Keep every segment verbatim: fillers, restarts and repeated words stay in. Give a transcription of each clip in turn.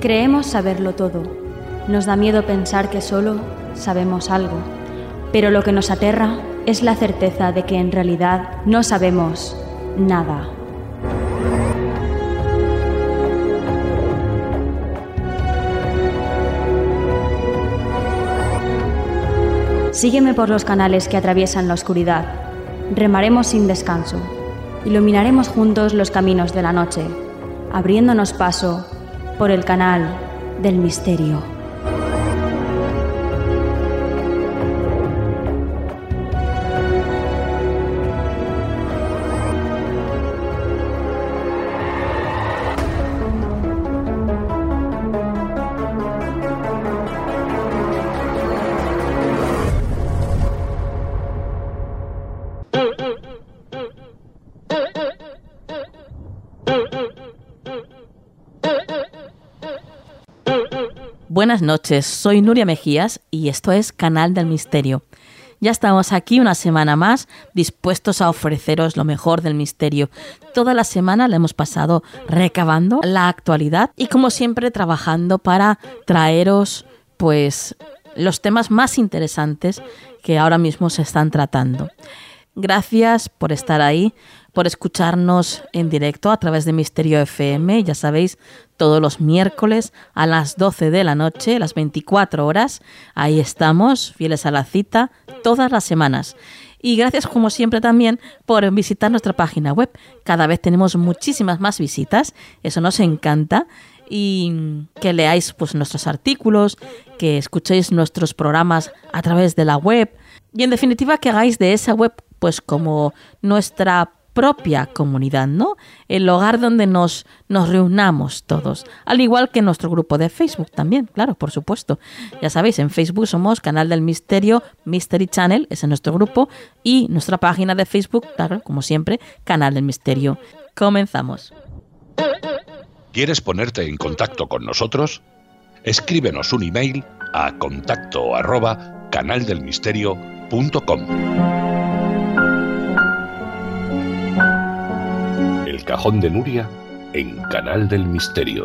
Creemos saberlo todo. Nos da miedo pensar que solo sabemos algo. Pero lo que nos aterra es la certeza de que en realidad no sabemos nada. Sígueme por los canales que atraviesan la oscuridad. Remaremos sin descanso. Iluminaremos juntos los caminos de la noche, abriéndonos paso por el canal del misterio. Buenas noches, soy Nuria Mejías y esto es Canal del Misterio. Ya estamos aquí una semana más, dispuestos a ofreceros lo mejor del misterio. Toda la semana la hemos pasado recabando la actualidad y, como siempre, trabajando para traeros pues los temas más interesantes que ahora mismo se están tratando. Gracias por estar ahí, por escucharnos en directo a través de Misterio F M, ya sabéis, todos los miércoles a las doce de la noche, las veinticuatro horas, ahí estamos, fieles a la cita, todas las semanas. Y gracias, como siempre, también por visitar nuestra página web. Cada vez tenemos muchísimas más visitas, eso nos encanta, y que leáis pues nuestros artículos, que escuchéis nuestros programas a través de la web, y en definitiva que hagáis de esa web pues como nuestra propia comunidad, ¿no? El lugar donde nos, nos reunamos todos, al igual que nuestro grupo de Facebook también, claro, por supuesto. Ya sabéis, en Facebook somos Canal del Misterio, Mystery Channel, ese es nuestro grupo, y nuestra página de Facebook, claro, como siempre, Canal del Misterio. Comenzamos. ¿Quieres ponerte en contacto con nosotros? Escríbenos un email a contacto arroba canaldelmisterio punto com. El Cajón de Nuria en Canal del Misterio.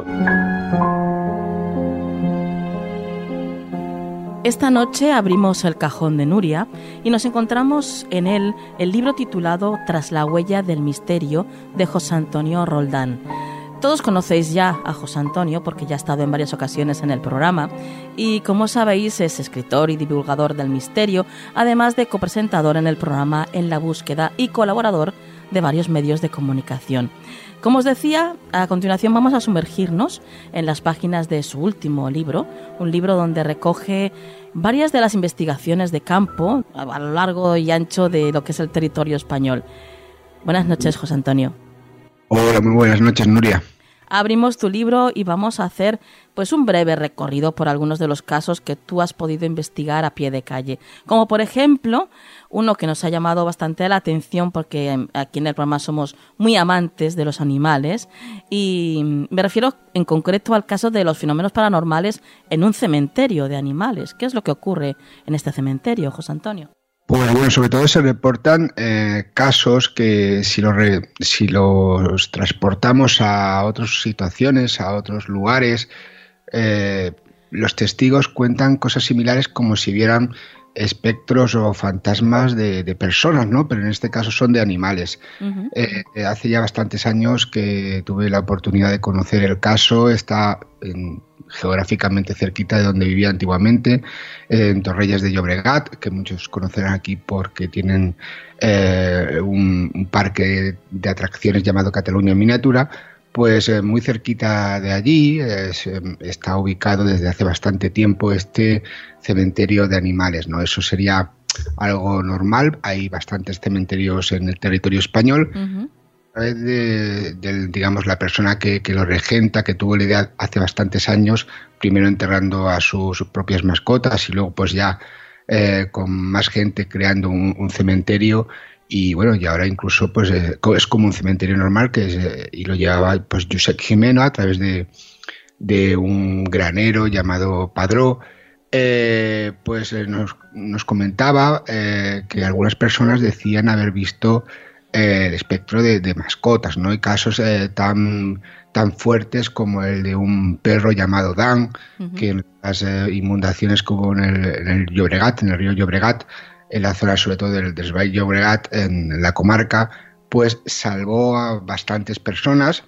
Esta noche abrimos el Cajón de Nuria y nos encontramos en él el libro titulado Tras la huella del misterio de José Antonio Roldán. Todos conocéis ya a José Antonio porque ya ha estado en varias ocasiones en el programa y, como sabéis, es escritor y divulgador del misterio, además de copresentador en el programa En la Búsqueda y colaborador de varios medios de comunicación. Como os decía, a continuación vamos a sumergirnos en las páginas de su último libro, un libro donde recoge varias de las investigaciones de campo a lo largo y ancho de lo que es el territorio español. Buenas noches, José Antonio. Hola, muy buenas noches, Nuria. Abrimos tu libro y vamos a hacer pues un breve recorrido por algunos de los casos que tú has podido investigar a pie de calle. Como por ejemplo, uno que nos ha llamado bastante la atención porque aquí en el programa somos muy amantes de los animales y me refiero en concreto al caso de los fenómenos paranormales en un cementerio de animales. ¿Qué es lo que ocurre en este cementerio, José Antonio? Pues bueno, sobre todo se reportan eh, casos que si los, re, si los transportamos a otras situaciones, a otros lugares, eh, los testigos cuentan cosas similares como si vieran espectros o fantasmas de, de personas, ¿no? Pero en este caso son de animales. Uh-huh. Eh, hace ya bastantes años que tuve la oportunidad de conocer el caso, está en, geográficamente cerquita de donde vivía antiguamente, eh, en Torrelles de Llobregat, que muchos conocerán aquí porque tienen eh, un, un parque de atracciones llamado Cataluña en miniatura. Pues eh, muy cerquita de allí es, eh, está ubicado desde hace bastante tiempo este cementerio de animales, ¿no? Eso sería algo normal. Hay bastantes cementerios en el territorio español. Uh-huh. A través de, de, digamos, la persona que, que lo regenta, que tuvo la idea hace bastantes años, primero enterrando a su, sus propias mascotas y luego pues ya eh, con más gente creando un, un cementerio. Y bueno, y ahora incluso pues eh, es como un cementerio normal que es, eh, y lo llevaba pues Josep Jimeno a través de, de un granero llamado Padró. Eh, pues eh, nos, nos comentaba eh, que algunas personas decían haber visto eh, el espectro de, de mascotas, ¿no? Hay casos eh, tan, tan fuertes como el de un perro llamado Dan, uh-huh. que en las eh, inundaciones que hubo en el, en el Llobregat, en el río Llobregat, en la zona sobre todo del, del Valle Llobregat, en la comarca, pues salvó a bastantes personas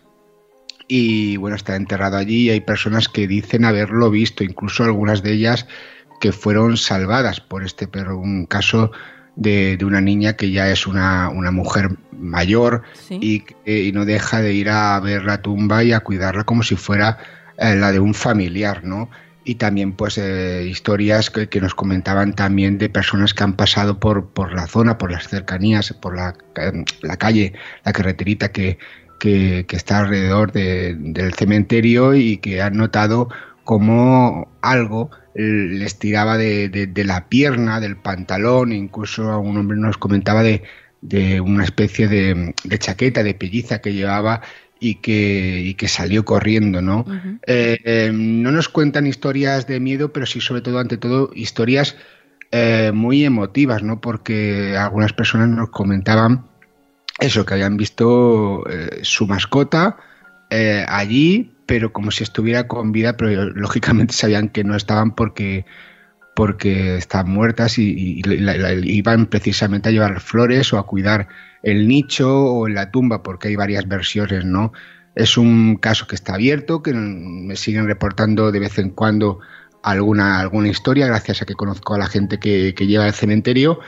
y bueno, está enterrado allí. Hay personas que dicen haberlo visto, incluso algunas de ellas que fueron salvadas por este perro. Un caso de, de una niña que ya es una, una mujer mayor, ¿sí? y, eh, y no deja de ir a ver la tumba y a cuidarla como si fuera eh, la de un familiar, ¿no? Y también pues eh, historias que, que nos comentaban también de personas que han pasado por, por la zona, por las cercanías, por la, la calle, la carreterita que, que, que está alrededor de, del cementerio, y que han notado como algo les tiraba de, de, de la pierna, del pantalón. Incluso un hombre nos comentaba de, de una especie de, de chaqueta, de pelliza que llevaba, y que, y que salió corriendo, ¿no? Uh-huh. Eh, eh, no nos cuentan historias de miedo, pero sí, sobre todo, ante todo, historias eh, muy emotivas, ¿no? Porque algunas personas nos comentaban eso, que habían visto eh, su mascota eh, allí, pero como si estuviera con vida, pero lógicamente sabían que no estaban porque, porque estaban muertas, y, y, y la, la, iban precisamente a llevar flores o a cuidar el nicho o en la tumba, porque hay varias versiones, ¿no? Es un caso que está abierto, que me siguen reportando de vez en cuando alguna, alguna historia, gracias a que conozco a la gente que, que lleva el cementerio,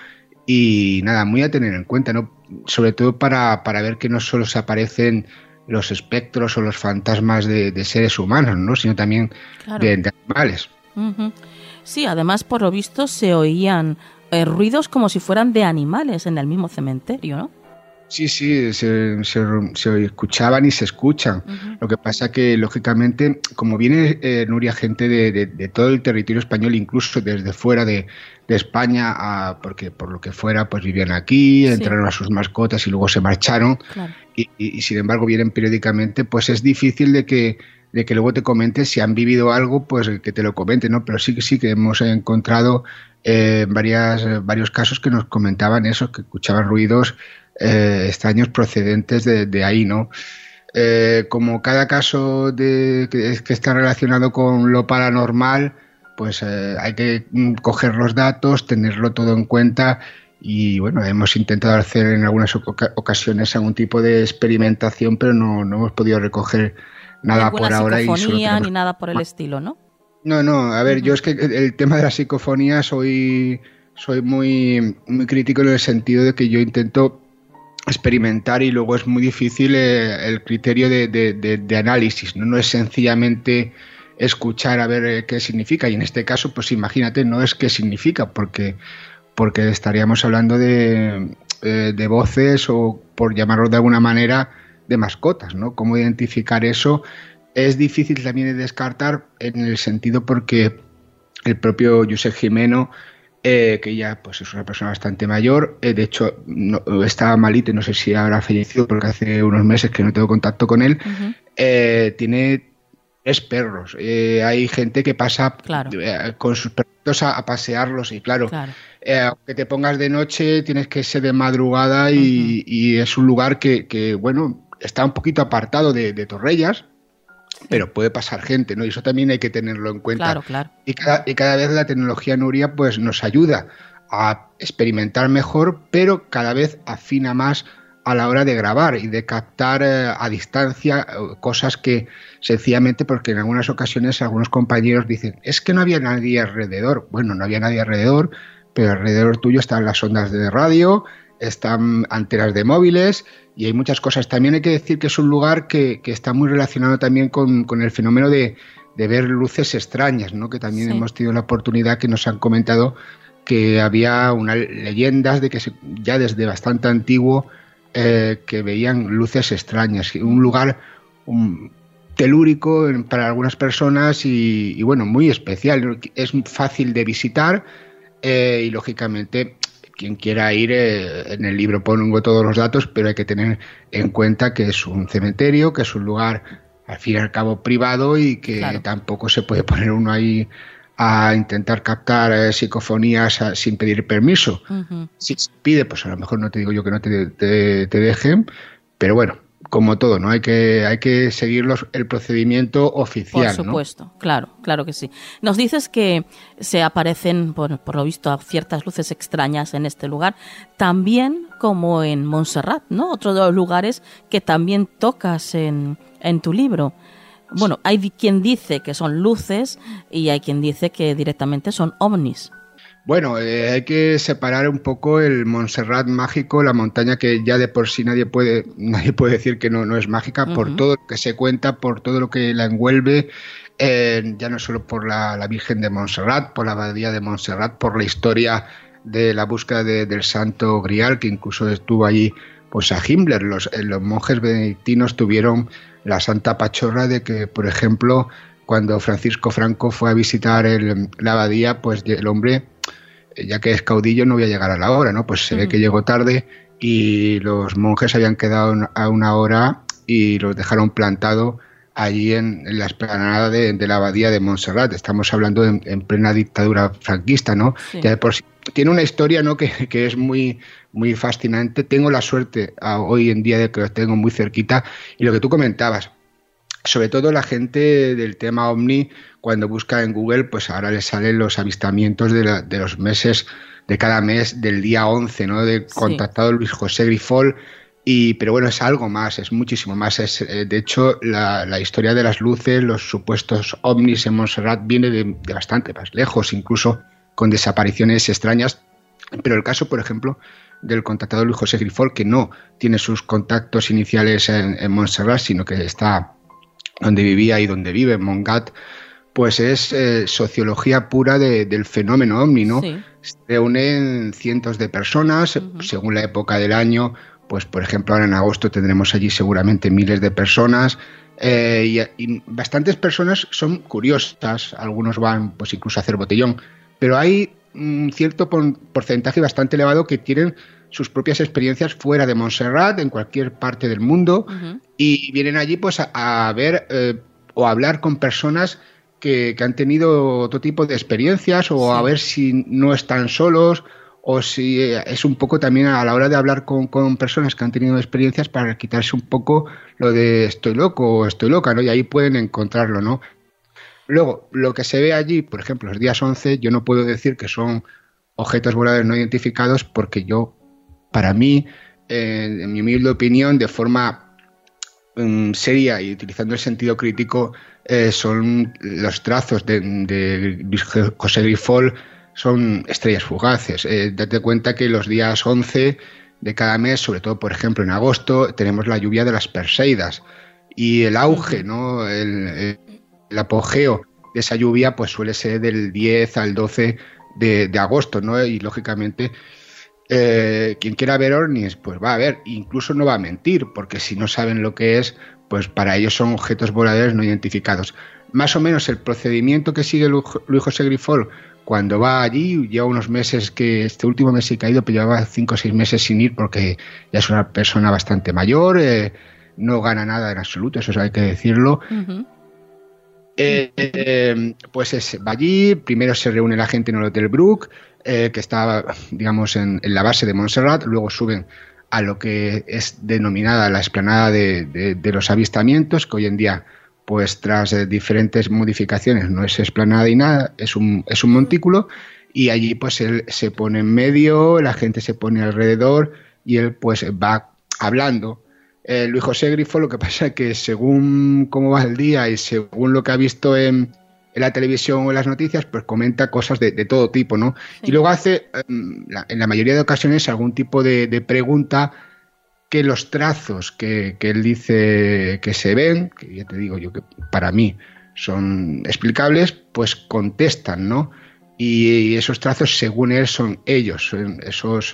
y nada, muy a tener en cuenta, ¿no? Sobre todo para, para ver que no solo se aparecen los espectros o los fantasmas de, de seres humanos, ¿no? Sino también claro. de, de animales. Uh-huh. Sí, además, por lo visto, se oían eh, ruidos como si fueran de animales en el mismo cementerio, ¿no? Sí, sí, se, se, se escuchaban y se escuchan. Uh-huh. Lo que pasa que, lógicamente, como viene eh, Nuria, gente de, de, de todo el territorio español, incluso desde fuera de, de España, a, porque por lo que fuera, pues vivían aquí, sí. entraron a sus mascotas y luego se marcharon. Claro. Y, y, y sin embargo vienen periódicamente, pues es difícil de que, de que luego te comentes si han vivido algo, pues que te lo comenten, ¿no? Pero sí que sí que hemos encontrado eh, varias, varios casos que nos comentaban eso, que escuchaban ruidos Eh, extraños procedentes de, de ahí, ¿no? Eh, como cada caso de, que, que está relacionado con lo paranormal, pues eh, hay que coger los datos, tenerlo todo en cuenta, y bueno, hemos intentado hacer en algunas oca- ocasiones algún tipo de experimentación, pero no, no hemos podido recoger nada por ahora. Ninguna psicofonía y tenemos... ni nada por el estilo, ¿no? No, no, a ver, uh-huh. yo es que el tema de la psicofonía soy, soy muy, muy crítico, en el sentido de que yo intento experimentar y luego es muy difícil eh, el criterio de, de, de, de análisis, ¿no? No es sencillamente escuchar a ver eh, qué significa, y en este caso, pues imagínate, no es qué significa, porque, porque estaríamos hablando de, eh, de voces, o por llamarlo de alguna manera, de mascotas, ¿no? ¿Cómo identificar eso? Es difícil también de descartar, en el sentido porque el propio Josep Gimeno, Eh, que ya pues es una persona bastante mayor, eh, de hecho no, estaba malito, no sé si habrá fallecido porque hace unos meses que no tengo contacto con él. Uh-huh. eh, tiene tres perros, eh, hay gente que pasa claro. eh, con sus perritos a, a pasearlos, y claro, claro. Eh, aunque te pongas de noche tienes que ser de madrugada, y, uh-huh. y es un lugar que, que bueno, está un poquito apartado de, de Torrellas, pero puede pasar gente, ¿no? Y eso también hay que tenerlo en cuenta. Claro, claro. Y cada, y cada vez la tecnología, Nuria, pues nos ayuda a experimentar mejor, pero cada vez afina más a la hora de grabar y de captar eh, a distancia eh, cosas que sencillamente, porque en algunas ocasiones algunos compañeros dicen, es que no había nadie alrededor. Bueno, no había nadie alrededor, pero alrededor tuyo están las ondas de radio, están antenas de móviles, y hay muchas cosas. También hay que decir que es un lugar que, que está muy relacionado también con, con el fenómeno de, de ver luces extrañas, ¿no? Que también sí. hemos tenido la oportunidad, que nos han comentado que había unas leyendas de que se, ya desde bastante antiguo eh, que veían luces extrañas. Un lugar un, telúrico para algunas personas y, y bueno, muy especial. Es fácil de visitar eh, y lógicamente quien quiera ir, eh, en el libro pongo todos los datos, pero hay que tener en cuenta que es un cementerio, que es un lugar al fin y al cabo privado, y que claro. tampoco se puede poner uno ahí a intentar captar eh, psicofonías a, sin pedir permiso. Uh-huh. Si se pide, pues a lo mejor no te digo yo que no te, te, te dejen, pero bueno, como todo, ¿no? Hay que, hay que seguir los, el procedimiento oficial, Por supuesto, ¿no? claro, claro que sí. Nos dices que se aparecen, por, por lo visto, ciertas luces extrañas en este lugar, también como en Montserrat, ¿no? Otro de los lugares que también tocas en, en tu libro. Bueno, hay quien dice que son luces y hay quien dice que directamente son ovnis. Bueno, eh, hay que separar un poco el Montserrat mágico, la montaña que ya de por sí nadie puede nadie puede decir que no, no es mágica, uh-huh. por todo lo que se cuenta, por todo lo que la envuelve, eh, ya no solo por la, la Virgen de Montserrat, por la abadía de Montserrat, por la historia de la búsqueda de, del Santo Grial, que incluso estuvo allí pues a Himmler. Los, los monjes benedictinos tuvieron la santa pachorra de que, por ejemplo, cuando Francisco Franco fue a visitar el, la abadía, pues el hombre, ya que es caudillo, no voy a llegar a la hora, ¿no? Pues se uh-huh. ve que llegó tarde y los monjes habían quedado a una hora y los dejaron plantado allí en, en la explanada de, de la abadía de Montserrat. Estamos hablando en, en plena dictadura franquista, ¿no? Sí. Ya de por sí, tiene una historia, ¿no? que, que es muy, muy fascinante. Tengo la suerte a, hoy en día de que los tengo muy cerquita. Y lo que tú comentabas, sobre todo la gente del tema ovni, cuando busca en Google, pues ahora les salen los avistamientos de, la, de los meses, de cada mes, del día once, ¿no? De sí. contactado Luis José Grifol. Y, pero bueno, es algo más, es muchísimo más. Es, eh, de hecho, la, la historia de las luces, los supuestos ovnis en Montserrat viene de, de bastante más lejos, incluso con desapariciones extrañas. Pero el caso, por ejemplo, del contactado Luis José Grifol, que no tiene sus contactos iniciales en, en Montserrat, sino que está donde vivía y donde vive, en Montgat, pues es eh, sociología pura de, del fenómeno ovni, ¿no? Sí. Se reúnen cientos de personas, uh-huh. según la época del año. Pues, por ejemplo, ahora en agosto tendremos allí seguramente miles de personas eh, y, y bastantes personas son curiosas, algunos van pues incluso a hacer botellón, pero hay un cierto por, porcentaje bastante elevado que tienen sus propias experiencias fuera de Montserrat, en cualquier parte del mundo, uh-huh. y vienen allí pues a, a ver eh, o a hablar con personas que, que han tenido otro tipo de experiencias o sí. a ver si no están solos, o si es un poco también a la hora de hablar con, con personas que han tenido experiencias para quitarse un poco lo de estoy loco o estoy loca, ¿no? Y ahí pueden encontrarlo, ¿no? Luego, lo que se ve allí, por ejemplo, los días once, yo no puedo decir que son objetos voladores no identificados porque yo, para mí, eh, en mi humilde opinión, de forma um, seria y utilizando el sentido crítico, eh, son los trazos de, de José Grifol, son estrellas fugaces. Eh, date cuenta que los días once de cada mes, sobre todo, por ejemplo, en agosto, tenemos la lluvia de las Perseidas. Y el auge, ¿no? el, el, el apogeo de esa lluvia pues suele ser del diez al doce de, de agosto, ¿no? Y, lógicamente, eh, quien quiera ver ovnis, pues va a ver. Incluso no va a mentir, porque si no saben lo que es, pues para ellos son objetos voladores no identificados. Más o menos el procedimiento que sigue Luis José Grifol cuando va allí, lleva unos meses, que este último mes sí que ha ido, pero llevaba cinco o seis meses sin ir porque ya es una persona bastante mayor, eh, no gana nada en absoluto, eso hay que decirlo. Uh-huh. eh, eh, pues es, va allí, primero se reúne la gente en el Hotel Brook, eh, que está, digamos, en, en la base de Montserrat, luego suben a lo que es denominada la explanada de, de, de los avistamientos, que hoy en día, pues tras eh, diferentes modificaciones, no es explanada y nada, es un, es un montículo, y allí pues él se pone en medio, la gente se pone alrededor y él pues va hablando. Eh, Luis José Grifol, lo que pasa es que según cómo va el día y según lo que ha visto en, en la televisión o en las noticias, pues comenta cosas de, de todo tipo, ¿no? Sí. Y luego hace, en la, en la mayoría de ocasiones, algún tipo de, de pregunta que los trazos que, que él dice que se ven, que ya te digo yo que para mí son explicables, pues contestan, ¿no? Y esos trazos, según él, son ellos, son esos,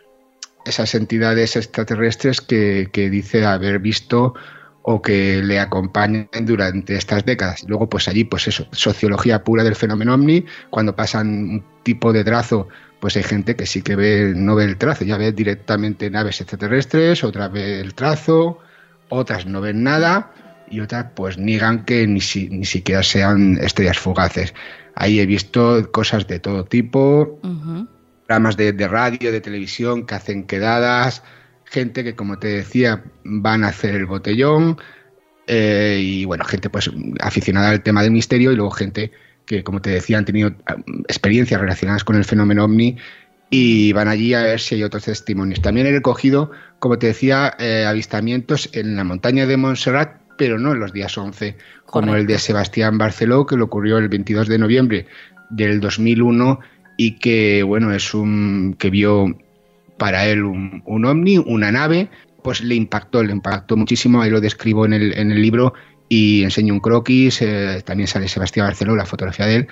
esas entidades extraterrestres que, que dice haber visto o que le acompañan durante estas décadas. Y luego, pues allí, pues eso, sociología pura del fenómeno ovni. Cuando pasan un tipo de trazo, pues hay gente que sí que ve, no ve el trazo, ya ve directamente naves extraterrestres, otra ve el trazo, otras no ven nada, y otras pues niegan que ni, si, ni siquiera sean estrellas fugaces. Ahí he visto cosas de todo tipo, uh-huh. programas de, de radio, de televisión que hacen quedadas, gente que, como te decía, van a hacer el botellón, eh, y bueno, gente pues aficionada al tema del misterio, y luego gente que, como te decía, han tenido experiencias relacionadas con el fenómeno ovni y van allí a ver si hay otros testimonios. También he recogido, como te decía, eh, avistamientos en la montaña de Montserrat, pero no en los días once, como Correcto. El de Sebastián Barceló, que le ocurrió el veintidós de noviembre del dos mil uno y que, bueno, es un que vio para él un, un ovni, una nave, pues le impactó, le impactó muchísimo. Ahí lo describo en el, en el libro y enseño un croquis, eh, también sale Sebastián Barceló, la fotografía de él,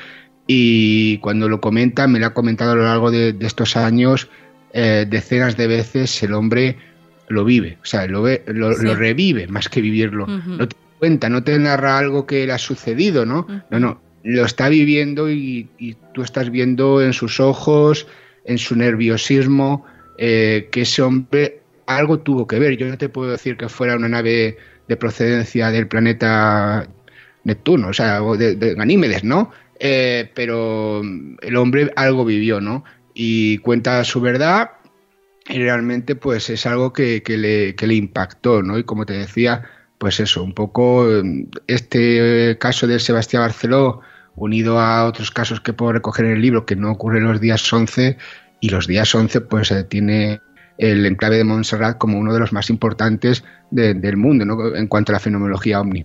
y cuando lo comenta, me lo ha comentado a lo largo de, de estos años, eh, decenas de veces el hombre lo vive, o sea, lo, ve, lo, sí. lo revive más que vivirlo. Uh-huh. No te cuenta, no te narra algo que le ha sucedido, ¿no? Uh-huh. No, no, lo está viviendo y, y tú estás viendo en sus ojos, en su nerviosismo, eh, que ese hombre algo tuvo que ver. Yo no te puedo decir que fuera una nave de procedencia del planeta Neptuno, o sea, de, de Ganímedes, ¿no? Eh, pero el hombre algo vivió, ¿no? Y cuenta su verdad y realmente pues es algo que, que, le, que le impactó, ¿no? Y como te decía, pues eso, un poco este caso de Sebastián Barceló unido a otros casos que puedo recoger en el libro que no ocurren los días once, y los días once pues eh, tiene el enclave de Montserrat como uno de los más importantes de, del mundo, ¿no? En cuanto a la fenomenología ovni.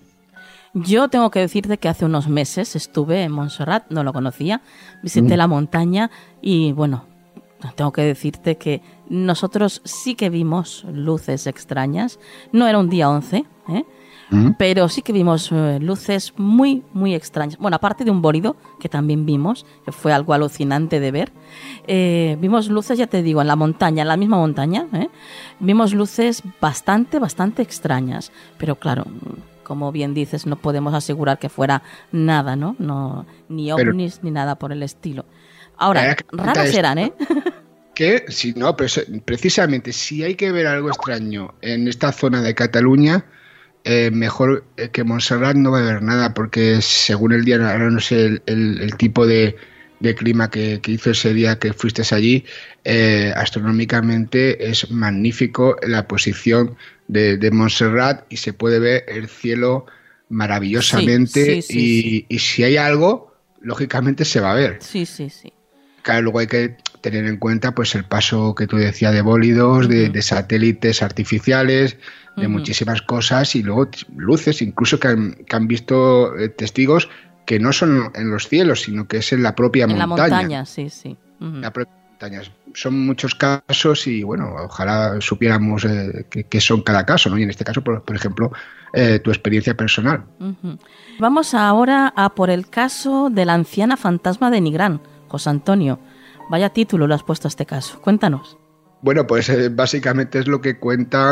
Yo tengo que decirte que hace unos meses estuve en Montserrat, no lo conocía, visité mm. la montaña y bueno, tengo que decirte que nosotros sí que vimos luces extrañas. No era un día once, ¿eh? Mm. pero sí que vimos eh, luces muy, muy extrañas. Bueno, aparte de un bólido, que también vimos, que fue algo alucinante de ver, eh, vimos luces, ya te digo, en la montaña, en la misma montaña, ¿eh? vimos luces bastante, bastante extrañas. Pero claro, como bien dices, no podemos asegurar que fuera nada, ¿no? no ni ovnis pero, ni nada por el estilo. Ahora, raras eran, ¿eh? Que, si no, pero precisamente si hay que ver algo extraño en esta zona de Cataluña, eh, mejor que Montserrat no va a haber nada, porque según el día, ahora no sé el, el, el tipo de, de clima que, que hizo ese día que fuiste allí, eh, astronómicamente es magnífico la posición de, de Montserrat y se puede ver el cielo maravillosamente, sí, sí, sí, y, sí. y si hay algo, lógicamente se va a ver. Sí, sí, sí. Claro, luego hay que tener en cuenta pues el paso que tú decías de bólidos, uh-huh. de, de satélites artificiales, de uh-huh. muchísimas cosas, y luego luces, incluso que han, que han visto eh, testigos que no son en los cielos, sino que es en la propia en montaña. En la montaña, sí, sí. Uh-huh. La propia montaña. Son muchos casos y, bueno, ojalá supiéramos eh, qué, qué son cada caso, ¿no? Y en este caso, por, por ejemplo, eh, tu experiencia personal. Uh-huh. Vamos ahora a por el caso de la anciana fantasma de Nigrán. José Antonio, vaya título le has puesto a este caso. Cuéntanos. Bueno, pues eh, básicamente es lo que cuenta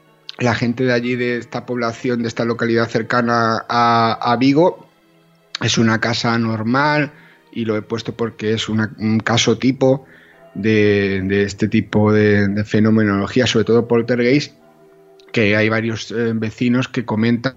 la gente de allí, de esta población, de esta localidad cercana a, a Vigo. Es una casa normal y lo he puesto porque es una, un caso tipo de, de este tipo de, de fenomenología, sobre todo poltergeist, que hay varios eh, vecinos que comentan,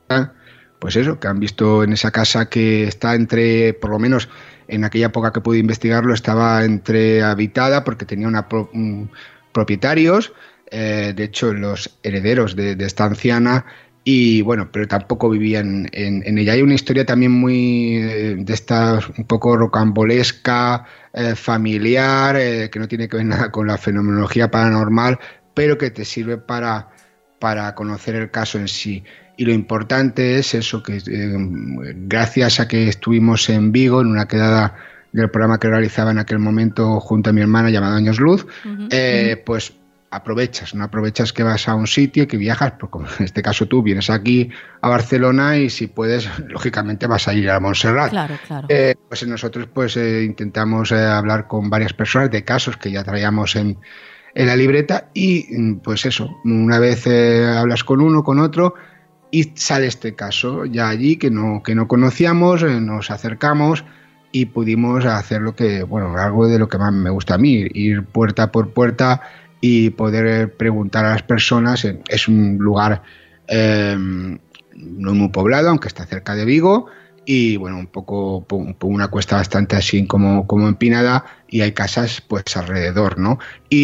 pues eso, que han visto en esa casa que está entre, por lo menos en aquella época que pude investigarlo, estaba entre habitada porque tenía una pro, un, propietarios, eh, de hecho los herederos de, de esta anciana, y bueno, pero tampoco vivían en, en ella. Hay una historia también muy eh, de esta un poco rocambolesca, eh, familiar, eh, que no tiene que ver nada con la fenomenología paranormal, pero que te sirve para, para conocer el caso en sí. Y lo importante es eso, que eh, gracias a que estuvimos en Vigo, en una quedada del programa que realizaba en aquel momento junto a mi hermana llamado Años Luz, uh-huh, eh, uh-huh. pues aprovechas, no aprovechas que vas a un sitio, que viajas, pues como en este caso tú vienes aquí a Barcelona y si puedes, lógicamente vas a ir a Montserrat. Claro, claro. Eh, pues nosotros pues eh, intentamos eh, hablar con varias personas de casos que ya traíamos en, en la libreta y pues eso, una vez eh, hablas con uno, con otro, y sale este caso ya allí que no, que no conocíamos, eh, nos acercamos y pudimos hacer lo que, bueno, algo de lo que más me gusta a mí, ir puerta por puerta y poder preguntar a las personas. Es un lugar eh, no muy poblado, aunque está cerca de Vigo, y bueno, un poco, un poco una cuesta bastante así como, como empinada, y hay casas pues alrededor, ¿no?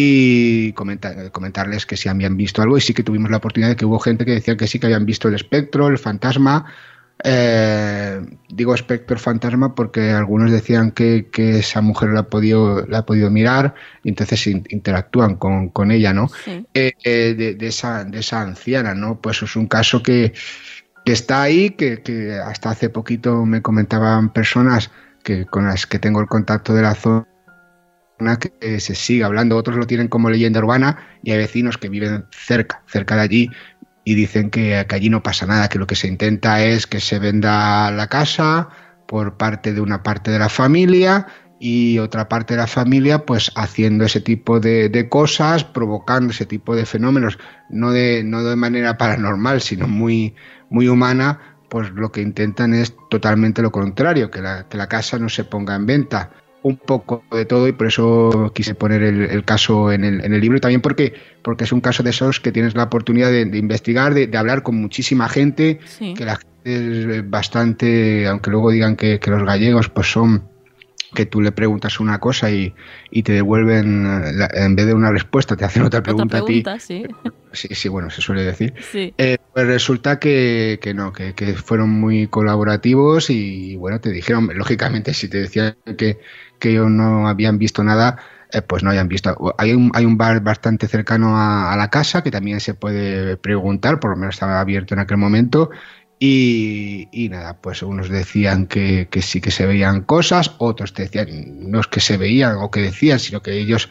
Y comentar, comentarles que si habían visto algo, y sí que tuvimos la oportunidad de que hubo gente que decía que sí que habían visto el espectro, el fantasma. Eh, digo espectro, fantasma, porque algunos decían que, que esa mujer la ha podido, la ha podido mirar, y entonces in, interactúan con, con ella, ¿no? Sí. Eh, eh, de, de, esa, de esa anciana, ¿no? Pues es un caso que que está ahí, que, que hasta hace poquito me comentaban personas que con las que tengo el contacto de la zona, que se sigue hablando, otros lo tienen como leyenda urbana, y hay vecinos que viven cerca, cerca de allí, y dicen que, que allí no pasa nada, que lo que se intenta es que se venda la casa por parte de una parte de la familia, y otra parte de la familia pues haciendo ese tipo de, de cosas, provocando ese tipo de fenómenos, no de, no de manera paranormal, sino muy, muy humana. Pues lo que intentan es totalmente lo contrario, que la, que la casa no se ponga en venta. Un poco de todo, y por eso quise poner el, el caso en el, en el libro, también porque, porque es un caso de esos que tienes la oportunidad de, de investigar, de, de hablar con muchísima gente, sí. Que la gente es bastante, aunque luego digan que, que los gallegos pues son, que tú le preguntas una cosa y, y te devuelven, en vez de una respuesta, te hacen otra pregunta, otra pregunta a ti. Sí. sí, sí, bueno, se suele decir. Sí. Eh, pues resulta que, que no, que, que fueron muy colaborativos y, bueno, te dijeron, lógicamente, si te decían que, que ellos no habían visto nada, eh, pues no habían visto. Hay un, hay un bar bastante cercano a, a la casa que también se puede preguntar, por lo menos estaba abierto en aquel momento. Y, y nada, pues unos decían que, que sí que se veían cosas, otros te decían, no es que se veían o que decían, sino que ellos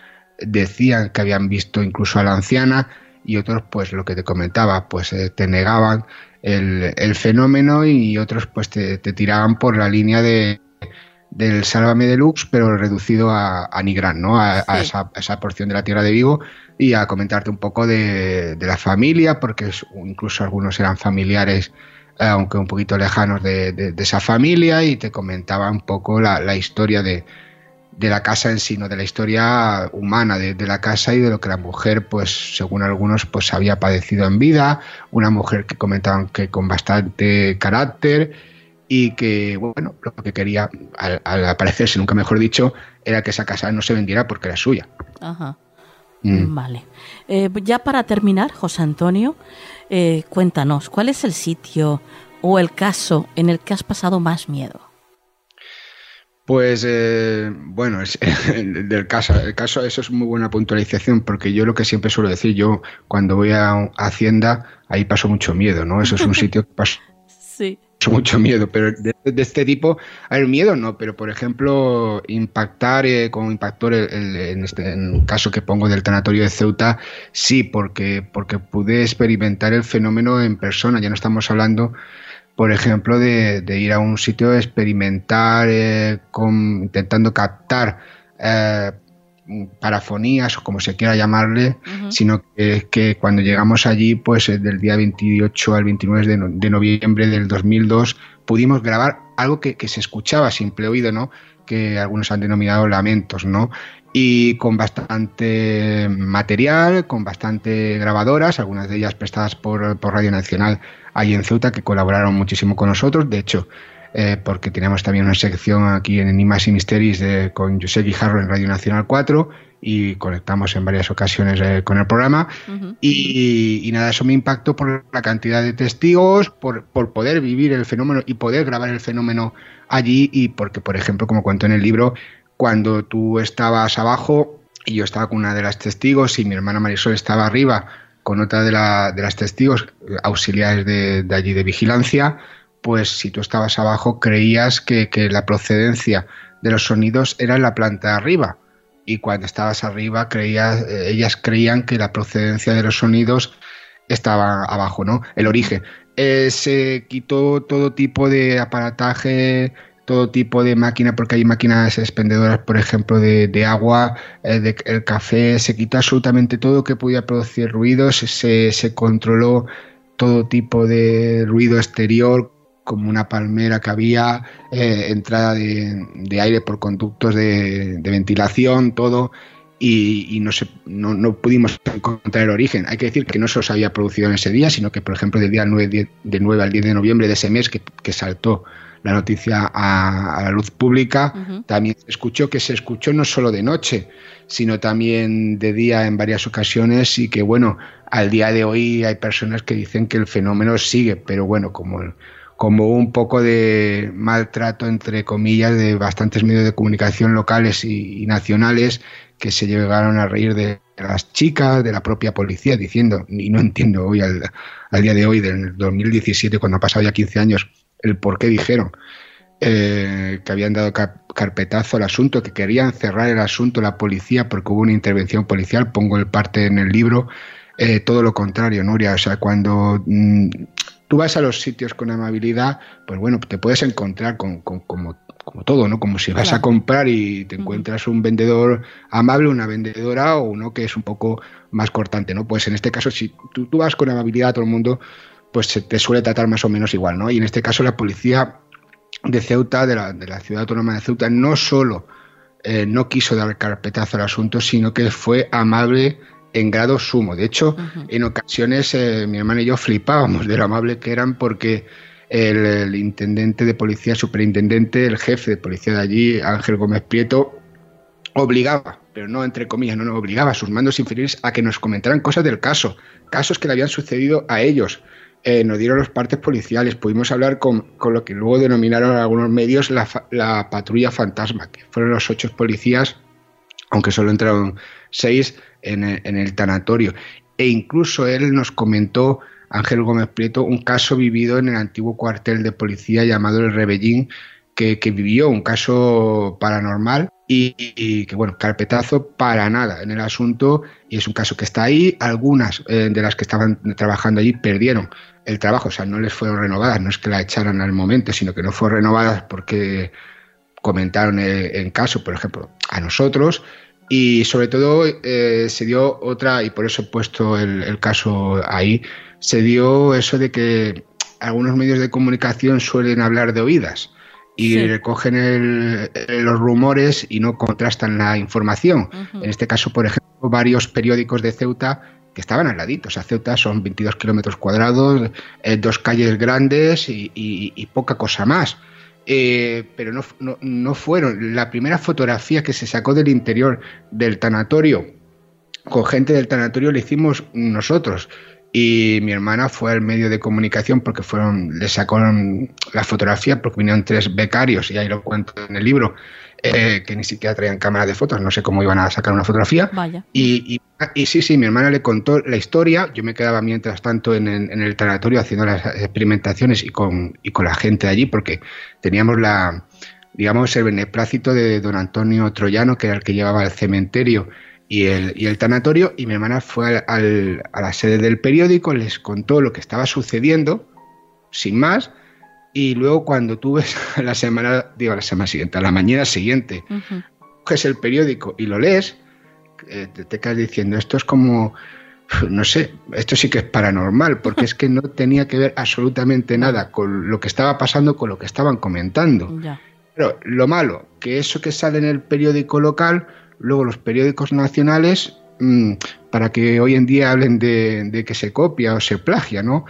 decían que habían visto incluso a la anciana, y otros, pues lo que te comentaba, pues eh, te negaban el, el fenómeno, y otros pues te, te tiraban por la línea de del Sálvame Deluxe, pero reducido a, a Nigrán, ¿no? A, sí. a, esa, a esa porción de la tierra de Vigo, y a comentarte un poco de, de la familia, porque es, incluso algunos eran familiares, eh, aunque un poquito lejanos de, de, de esa familia, y te comentaba un poco la, la historia de, de la casa en sí, no de la historia humana de, de la casa, y de lo que la mujer, pues según algunos, pues había padecido en vida, una mujer que comentaban que con bastante carácter, y que, bueno, lo que quería, al, al aparecerse, nunca mejor dicho, era que esa casa no se vendiera porque era suya. Ajá. Mm. Vale. Eh, ya para terminar, José Antonio, eh, cuéntanos, ¿cuál es el sitio o el caso en el que has pasado más miedo? Pues, eh, bueno, es, el, del caso, el caso, eso es muy buena puntualización, porque yo lo que siempre suelo decir, yo cuando voy a, a Hacienda, ahí paso mucho miedo, ¿no? Eso es un sitio que paso... Sí. mucho miedo, pero de, de este tipo, a ver, miedo no, pero por ejemplo impactar, eh, como impactó el, el, en este en el caso que pongo del tanatorio de Ceuta, sí, porque, porque pude experimentar el fenómeno en persona. Ya no estamos hablando, por ejemplo, de, de ir a un sitio a experimentar, eh, con, intentando captar eh, parafonías o como se quiera llamarle, uh-huh. sino que, que cuando llegamos allí, pues del día veintiocho al veintinueve de, no, de noviembre del dos mil dos, pudimos grabar algo que, que se escuchaba a simple oído, ¿no? Que algunos han denominado lamentos, ¿no? Y con bastante material, con bastante grabadoras, algunas de ellas prestadas por, por Radio Nacional ahí en Ceuta, que colaboraron muchísimo con nosotros. De hecho, Eh, porque teníamos también una sección aquí en Enigmas y Misterios de, con José Guijarro en Radio Nacional cuatro, y conectamos en varias ocasiones eh, con el programa. Uh-huh. y, y nada, eso me impactó por la cantidad de testigos, por, por poder vivir el fenómeno y poder grabar el fenómeno allí, y porque, por ejemplo, como cuento en el libro, cuando tú estabas abajo y yo estaba con una de las testigos y mi hermana Marisol estaba arriba con otra de, la, de las testigos auxiliares de, de allí de vigilancia, pues si tú estabas abajo creías que, que la procedencia de los sonidos era en la planta de arriba, y cuando estabas arriba creías, eh, ellas creían que la procedencia de los sonidos estaba abajo, ¿no? El origen. Eh, se quitó todo tipo de aparataje, todo tipo de máquina, porque hay máquinas expendedoras, por ejemplo, de, de agua, eh, de, el café, se quitó absolutamente todo que podía producir ruidos, se, se controló todo tipo de ruido exterior, como una palmera que había, eh, entrada de, de aire por conductos de, de ventilación, todo, y, y no, se, no, no pudimos encontrar el origen. Hay que decir que no solo se había producido en ese día, sino que, por ejemplo, del día nueve, del nueve al diez de noviembre de ese mes, que, que saltó la noticia a, a la luz pública, uh-huh. también se escuchó que se escuchó no solo de noche, sino también de día en varias ocasiones, y que, bueno, al día de hoy hay personas que dicen que el fenómeno sigue, pero bueno, como, como un poco de maltrato, entre comillas, de bastantes medios de comunicación locales y, y nacionales, que se llegaron a reír de las chicas, de la propia policía, diciendo, y no entiendo hoy, al, al día de hoy, del dos mil diecisiete, cuando ha pasado ya quince años, el por qué dijeron eh, que habían dado carpetazo al asunto, que querían cerrar el asunto la policía porque hubo una intervención policial. Pongo el parte en el libro, eh, todo lo contrario, Nuria. O sea, cuando mmm, tú vas a los sitios con amabilidad, pues bueno, te puedes encontrar con, con como como todo, ¿no? Como si vas claro. a comprar y te encuentras un vendedor amable, una vendedora, o uno que es un poco más cortante, ¿no? Pues en este caso, si tú, tú vas con amabilidad a todo el mundo, pues se te suele tratar más o menos igual, ¿no? Y en este caso la policía de Ceuta, de la, de la ciudad autónoma de Ceuta, no solo eh, no quiso dar carpetazo al asunto, sino que fue amable en grado sumo. De hecho, uh-huh. en ocasiones eh, mi hermana y yo flipábamos de lo amable que eran, porque El, el intendente de policía, superintendente, el jefe de policía de allí, Ángel Gómez Prieto, obligaba, pero no entre comillas, no, no obligaba a sus mandos inferiores a que nos comentaran cosas del caso, casos que le habían sucedido a ellos. Eh, nos dieron los partes policiales, pudimos hablar con, con lo que luego denominaron algunos medios la, la patrulla fantasma, que fueron los ocho policías, aunque solo entraron seis en el, en el tanatorio. E incluso él nos comentó, Ángel Gómez Prieto, un caso vivido en el antiguo cuartel de policía llamado El Rebellín, que, que vivió un caso paranormal y, y que, bueno, carpetazo para nada en el asunto, y es un caso que está ahí. Algunas eh, de las que estaban trabajando allí perdieron el trabajo, o sea, no les fueron renovadas, no es que la echaran al momento, sino que no fueron renovadas porque comentaron el, el caso, por ejemplo, a nosotros. Y sobre todo eh, se dio otra, y por eso he puesto el, el caso ahí, se dio eso de que algunos medios de comunicación suelen hablar de oídas y sí. recogen el, los rumores y no contrastan la información. Uh-huh. En este caso, por ejemplo, varios periódicos de Ceuta que estaban al ladito. O sea, Ceuta son veintidós kilómetros cuadrados, eh, dos calles grandes y, y, y poca cosa más. Eh, pero no, no, no fueron. La primera fotografía que se sacó del interior del tanatorio con gente del tanatorio la hicimos nosotros, y mi hermana fue al medio de comunicación porque fueron, le sacaron la fotografía porque vinieron tres becarios, y ahí lo cuento en el libro, eh, que ni siquiera traían cámara de fotos, no sé cómo iban a sacar una fotografía. Vaya. Y, y, y sí, sí, mi hermana le contó la historia, yo me quedaba mientras tanto en, en, en el tanatorio haciendo las experimentaciones y con, y con la gente de allí, porque teníamos la, digamos, el beneplácito de don Antonio Troyano, que era el que llevaba el cementerio y el, y el tanatorio, y mi hermana fue al, al, a la sede del periódico, les contó lo que estaba sucediendo, sin más, y luego cuando tú ves a la semana, digo a la semana siguiente, a la mañana siguiente, uh-huh. coges el periódico y lo lees, eh, te, te quedas diciendo, esto es como, no sé, esto sí que es paranormal, porque es que no tenía que ver absolutamente nada con lo que estaba pasando, con lo que estaban comentando. Ya. Pero lo malo, que eso que sale en el periódico local, luego los periódicos nacionales, mmm, para que hoy en día hablen de, de que se copia o se plagia, ¿no?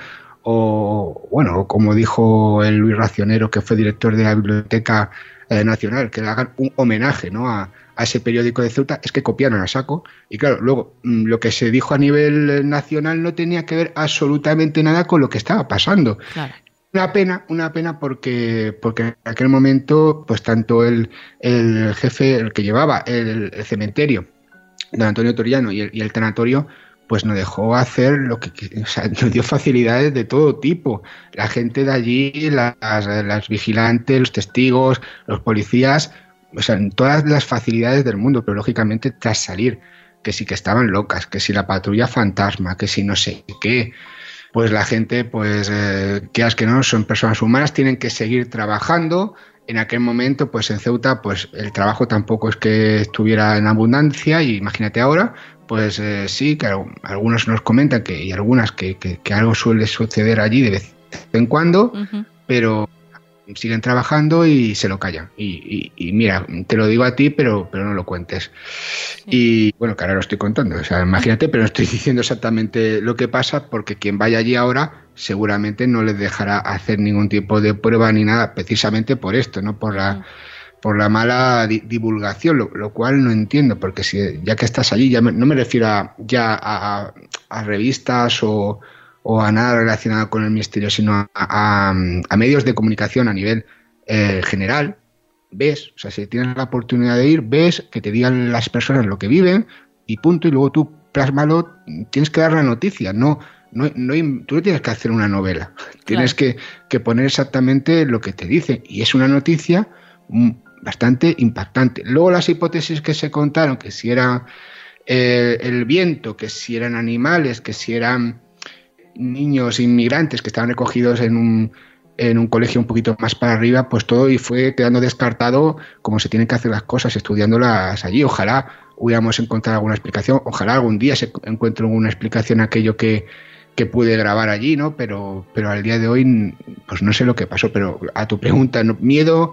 O, bueno, como dijo el Luis Racionero, que fue director de la Biblioteca eh, Nacional, que le hagan un homenaje, ¿no?, a, a ese periódico de Ceuta, es que copiaron a saco. Y claro, luego mmm, lo que se dijo a nivel nacional no tenía que ver absolutamente nada con lo que estaba pasando. Claro. Una pena, una pena porque, porque en aquel momento, pues tanto el, el jefe, el que llevaba el, el cementerio, don Antonio Troyano, y el, y el tanatorio, pues nos dejó hacer lo que, o sea, nos dio facilidades de todo tipo. La gente de allí, las, las vigilantes, los testigos, los policías, o sea, todas las facilidades del mundo, pero lógicamente tras salir, que sí que estaban locas, que si la patrulla fantasma, que si no sé qué, pues la gente, pues, eh, quieras que no, son personas humanas, tienen que seguir trabajando. En aquel momento, pues en Ceuta, pues el trabajo tampoco es que estuviera en abundancia, y imagínate ahora, pues eh, sí, claro, algunos nos comentan que, y algunas que, que, que algo suele suceder allí de vez en cuando, uh-huh. pero siguen trabajando y se lo callan. Y, y, y mira, te lo digo a ti, pero, pero no lo cuentes. Sí. Y bueno, que ahora lo estoy contando. O sea, imagínate, pero no estoy diciendo exactamente lo que pasa, porque quien vaya allí ahora seguramente no les dejará hacer ningún tipo de prueba ni nada, precisamente por esto, ¿no? Por la... Sí. por la mala di- divulgación, lo, lo cual no entiendo, porque si ya que estás allí, ya me, no me refiero a, ya a, a revistas o, o a nada relacionado con el misterio, sino a, a, a medios de comunicación a nivel eh, general. Ves, o sea, si tienes la oportunidad de ir, ves que te digan las personas lo que viven y punto, y luego tú plásmalo, tienes que dar la noticia, no, no, no tú no tienes que hacer una novela, claro. Tienes que, que poner exactamente lo que te dicen, y es una noticia bastante impactante. Luego las hipótesis que se contaron, que si era eh, el viento, que si eran animales, que si eran niños inmigrantes que estaban recogidos en un, en un colegio un poquito más para arriba, pues todo y fue quedando descartado como se tienen que hacer las cosas, estudiándolas allí. Ojalá hubiéramos encontrado alguna explicación, ojalá algún día se encuentre alguna explicación a aquello que, que pude grabar allí, ¿no? Pero, pero al día de hoy, pues no sé lo que pasó, pero a tu pregunta, ¿no? Miedo...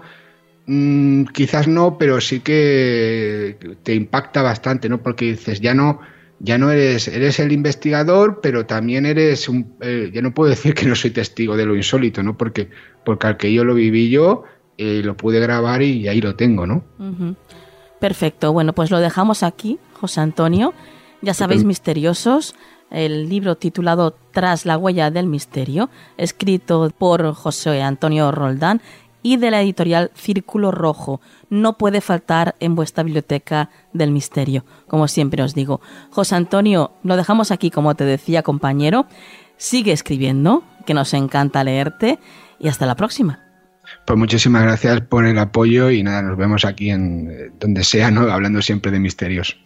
Mm, quizás no, pero sí que te impacta bastante, ¿no? Porque dices, ya no, ya no eres, eres el investigador, pero también eres un, eh, ya no puedo decir que no soy testigo de lo insólito, ¿no? Porque, porque al que yo lo viví yo, eh, lo pude grabar y ahí lo tengo, ¿no? Uh-huh. Perfecto, bueno, pues lo dejamos aquí, José Antonio. Ya sabéis, uh-huh. Misteriosos, el libro titulado Tras la huella del misterio, escrito por José Antonio Roldán, y de la editorial Círculo Rojo. No puede faltar en vuestra biblioteca del misterio, como siempre os digo. José Antonio, lo dejamos aquí, como te decía, compañero. Sigue escribiendo, que nos encanta leerte, y hasta la próxima. Pues muchísimas gracias por el apoyo y nada, nos vemos aquí en donde sea, ¿no? Hablando siempre de misterios.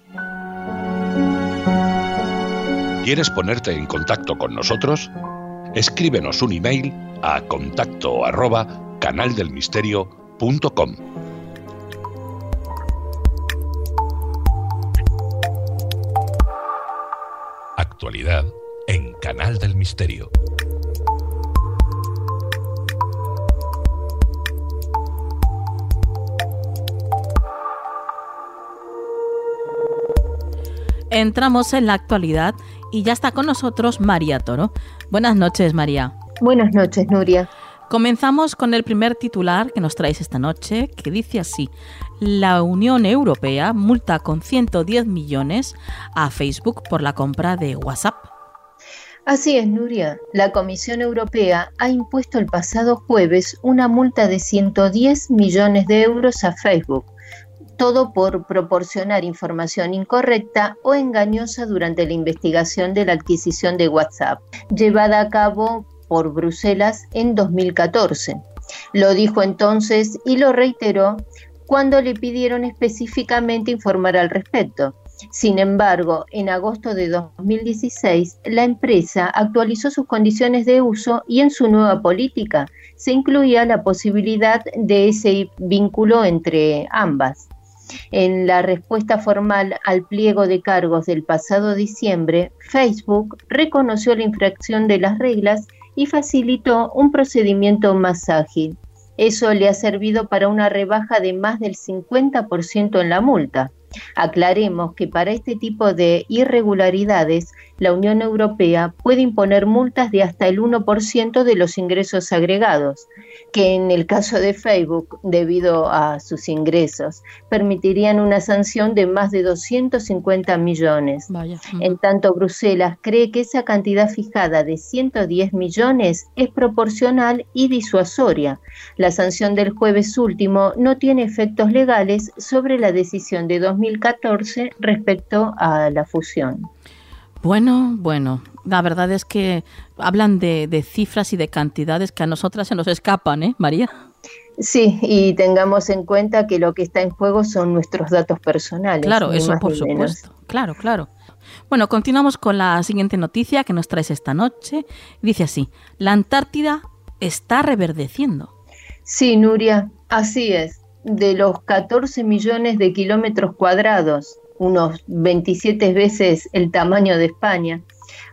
¿Quieres ponerte en contacto con nosotros? Escríbenos un email a contacto arroba canaldelmisterio punto com. Actualidad en Canal del Misterio. Entramos en la actualidad y ya está con nosotros María Toro. Buenas noches, María. Buenas noches, Nuria. Comenzamos con el primer titular que nos traéis esta noche, que dice así: la Unión Europea multa con ciento diez millones a Facebook por la compra de WhatsApp. Así es, Nuria. La Comisión Europea ha impuesto el pasado jueves una multa de ciento diez millones de euros a Facebook, todo por proporcionar información incorrecta o engañosa durante la investigación de la adquisición de WhatsApp, llevada a cabo por Bruselas en dos mil catorce. Lo dijo entonces y lo reiteró cuando le pidieron específicamente informar al respecto. Sin embargo, en agosto de dos mil dieciséis, la empresa actualizó sus condiciones de uso y en su nueva política se incluía la posibilidad de ese vínculo entre ambas. En la respuesta formal al pliego de cargos del pasado diciembre, Facebook reconoció la infracción de las reglas y facilitó un procedimiento más ágil. Eso le ha servido para una rebaja de más del cincuenta por ciento en la multa. Aclaremos que para este tipo de irregularidades, la Unión Europea puede imponer multas de hasta el uno por ciento de los ingresos agregados, que en el caso de Facebook, debido a sus ingresos, permitirían una sanción de más de doscientos cincuenta millones. Vaya. En tanto, Bruselas cree que esa cantidad fijada de ciento diez millones es proporcional y disuasoria. La sanción del jueves último no tiene efectos legales sobre la decisión de dos mil catorce respecto a la fusión. Bueno, bueno, la verdad es que hablan de, de cifras y de cantidades que a nosotras se nos escapan, ¿eh, María? Sí, y tengamos en cuenta que lo que está en juego son nuestros datos personales. Claro, eso por supuesto. Claro, claro. Bueno, continuamos con la siguiente noticia que nos traes esta noche. Dice así: la Antártida está reverdeciendo. Sí, Nuria, así es. De los catorce millones de kilómetros cuadrados, unos veintisiete veces el tamaño de España,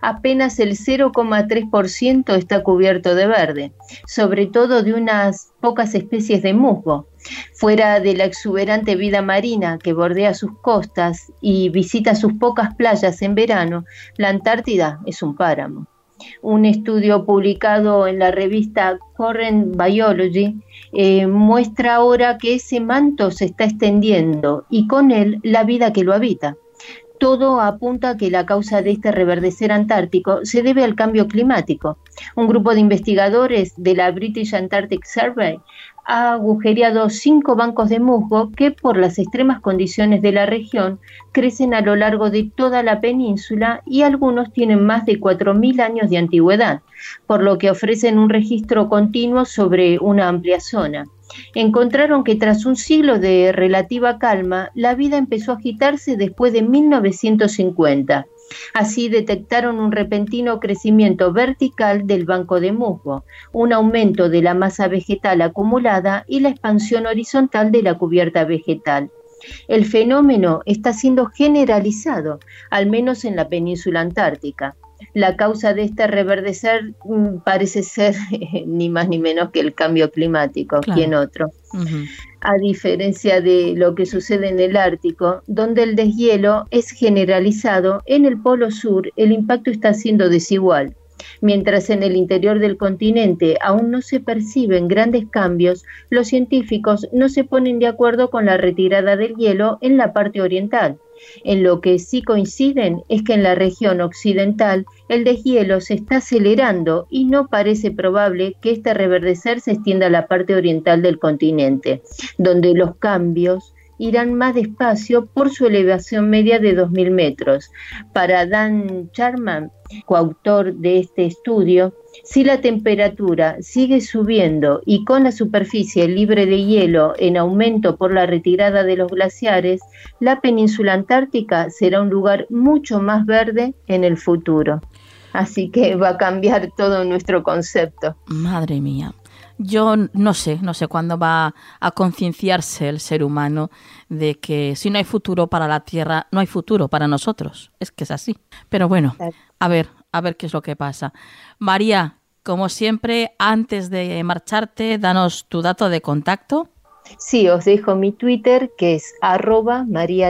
apenas el cero coma tres por ciento está cubierto de verde, sobre todo de unas pocas especies de musgo. Fuera de la exuberante vida marina que bordea sus costas y visita sus pocas playas en verano, la Antártida es un páramo. Un estudio publicado en la revista Current Biology eh, muestra ahora que ese manto se está extendiendo y con él la vida que lo habita. Todo apunta a que la causa de este reverdecer antártico se debe al cambio climático. Un grupo de investigadores de la British Antarctic Survey ha agujereado cinco bancos de musgo que, por las extremas condiciones de la región, crecen a lo largo de toda la península y algunos tienen más de cuatro mil años de antigüedad, por lo que ofrecen un registro continuo sobre una amplia zona. Encontraron que tras un siglo de relativa calma, la vida empezó a agitarse después de mil novecientos cincuenta. Así detectaron un repentino crecimiento vertical del banco de musgo, un aumento de la masa vegetal acumulada y la expansión horizontal de la cubierta vegetal. El fenómeno está siendo generalizado, al menos en la península antártica. La causa de este reverdecer mm, parece ser eh, ni más ni menos que el cambio climático, Claro. ¿quién otro? Ujú. A diferencia de lo que sucede en el Ártico, donde el deshielo es generalizado, en el Polo Sur el impacto está siendo desigual. Mientras en el interior del continente aún no se perciben grandes cambios, los científicos no se ponen de acuerdo con la retirada del hielo en la parte oriental. En lo que sí coinciden es que en la región occidental el deshielo se está acelerando y no parece probable que este reverdecer se extienda a la parte oriental del continente, donde los cambios irán más despacio por su elevación media de dos mil metros. Para Dan Charman, coautor de este estudio, si la temperatura sigue subiendo y con la superficie libre de hielo en aumento por la retirada de los glaciares, la península antártica será un lugar mucho más verde en el futuro. Así que va a cambiar todo nuestro concepto. Madre mía. Yo no sé, no sé cuándo va a concienciarse el ser humano de que si no hay futuro para la Tierra, no hay futuro para nosotros. Es que es así. Pero bueno, a ver, a ver qué es lo que pasa. María, como siempre, antes de marcharte, danos tu dato de contacto. Sí, os dejo mi Twitter, que es arroba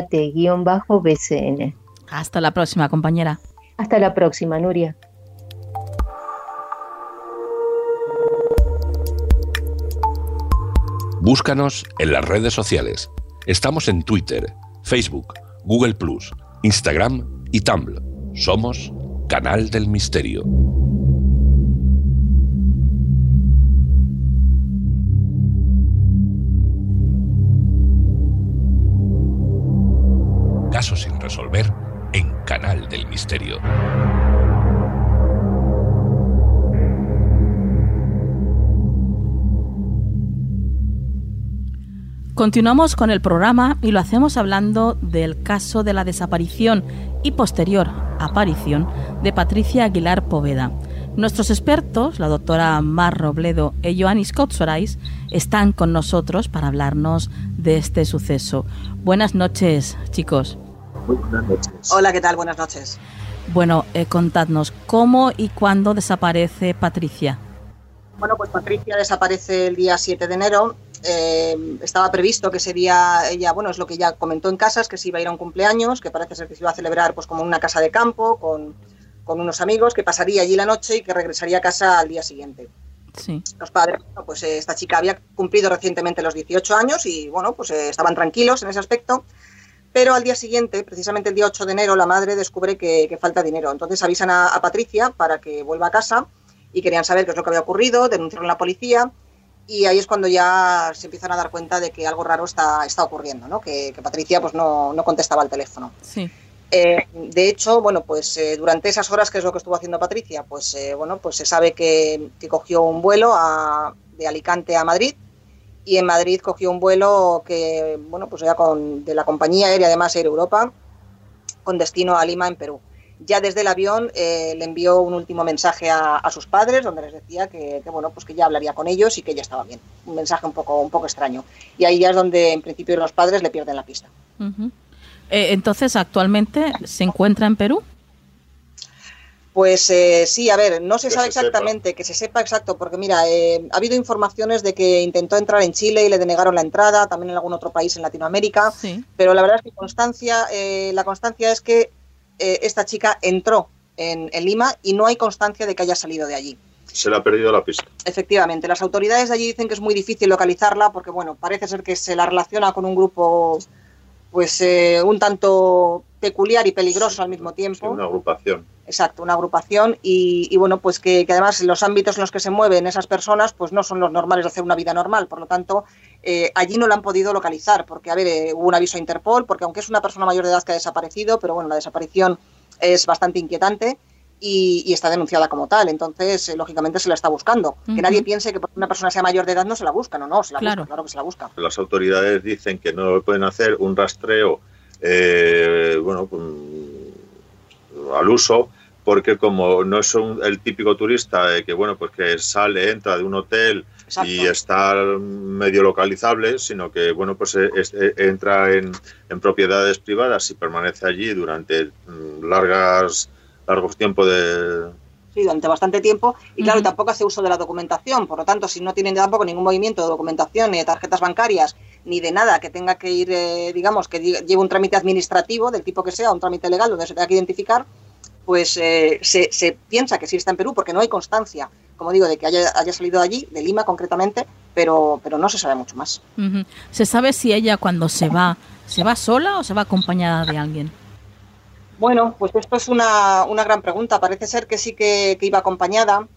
mariate-B C N. Hasta la próxima, compañera. Hasta la próxima, Nuria. Búscanos en las redes sociales. Estamos en Twitter, Facebook, Google plus, Instagram y Tumblr. Somos Canal del Misterio. Casos sin resolver en Canal del Misterio. Continuamos con el programa y lo hacemos hablando del caso de la desaparición y posterior aparición de Patricia Aguilar Poveda. Nuestros expertos, la doctora Mar Robledo y Ioannis Kotsorais, están con nosotros para hablarnos de este suceso. Buenas noches, chicos. Muy buenas noches. Hola, ¿qué tal? Buenas noches. Bueno, eh, contadnos, ¿cómo y cuándo desaparece Patricia? Bueno, pues Patricia desaparece el día siete de enero. Eh, estaba previsto que sería ella, bueno, es lo que ya comentó en casas, que se iba a ir a un cumpleaños, que parece ser que se iba a celebrar pues como en una casa de campo, con, con unos amigos, que pasaría allí la noche y que regresaría a casa al día siguiente. Sí. Los padres, bueno, pues eh, esta chica había cumplido recientemente los dieciocho años y bueno, pues eh, estaban tranquilos en ese aspecto, pero al día siguiente, precisamente el día ocho de enero, la madre descubre que, que falta dinero. Entonces avisan a, a Patricia para que vuelva a casa y querían saber qué es lo que había ocurrido, denunciaron a la policía. Y ahí es cuando ya se empiezan a dar cuenta de que algo raro está, está ocurriendo, ¿no? Que, que Patricia pues no, no contestaba al teléfono. Sí. Eh, de hecho, bueno, pues eh, durante esas horas, ¿qué es lo que estuvo haciendo Patricia? Pues eh, bueno, pues se sabe que, que cogió un vuelo a, de Alicante a Madrid, y en Madrid cogió un vuelo que, bueno, pues era con, de la compañía aérea, además Air Europa, con destino a Lima, en Perú. Ya desde el avión eh, le envió un último mensaje a, a sus padres donde les decía que, que bueno, pues que ya hablaría con ellos y que ya estaba bien. Un mensaje un poco, un poco extraño. Y ahí ya es donde en principio los padres le pierden la pista. Uh-huh. eh, entonces, ¿actualmente se encuentra en Perú? Pues eh, sí, a ver, no se que sabe se exactamente, sepa. que se sepa exacto, porque mira, eh, ha habido informaciones de que intentó entrar en Chile y le denegaron la entrada, también en algún otro país en Latinoamérica, Sí. pero la verdad es que constancia, eh, la constancia es que eh, esta chica entró en, en Lima y no hay constancia de que haya salido de allí. Se le ha perdido la pista. Efectivamente, las autoridades de allí dicen que es muy difícil localizarla porque, bueno, parece ser que se la relaciona con un grupo, pues, eh, un tanto peculiar y peligroso al mismo tiempo. Sí, una agrupación. Exacto, una agrupación y, y bueno, pues que, que además los ámbitos en los que se mueven esas personas pues no son los normales de hacer una vida normal, por lo tanto eh, allí no la han podido localizar porque, a ver, eh, hubo un aviso a Interpol porque aunque es una persona mayor de edad que ha desaparecido, pero bueno, la desaparición es bastante inquietante y, y está denunciada como tal, entonces eh, lógicamente se la está buscando. Uh-huh. Que nadie piense que porque una persona sea mayor de edad no se la busca, no, no, se la Claro. busca, claro que se la busca. Las autoridades dicen que no pueden hacer un rastreo eh, bueno, al uso, porque como no es un, el típico turista eh, que bueno pues que sale, entra de un hotel Exacto. y está medio localizable, sino que bueno pues es, es, entra en, en propiedades privadas y permanece allí durante largas largos tiempos de Sí, durante bastante tiempo y claro, Uh-huh. tampoco hace uso de la documentación, por lo tanto, si no tienen tampoco ningún movimiento de documentación, ni de tarjetas bancarias, ni de nada que tenga que ir, eh, digamos, que lleve un trámite administrativo, del tipo que sea, un trámite legal donde se tenga que identificar, pues eh, se, se piensa que sí está en Perú porque no hay constancia, como digo, de que haya, haya salido de allí, de Lima concretamente, pero, pero no se sabe mucho más. Uh-huh. ¿Se sabe si ella cuando se va, se va sola o se va acompañada de alguien? Bueno, pues esto es una, una gran pregunta. Parece ser que sí que, que iba acompañada.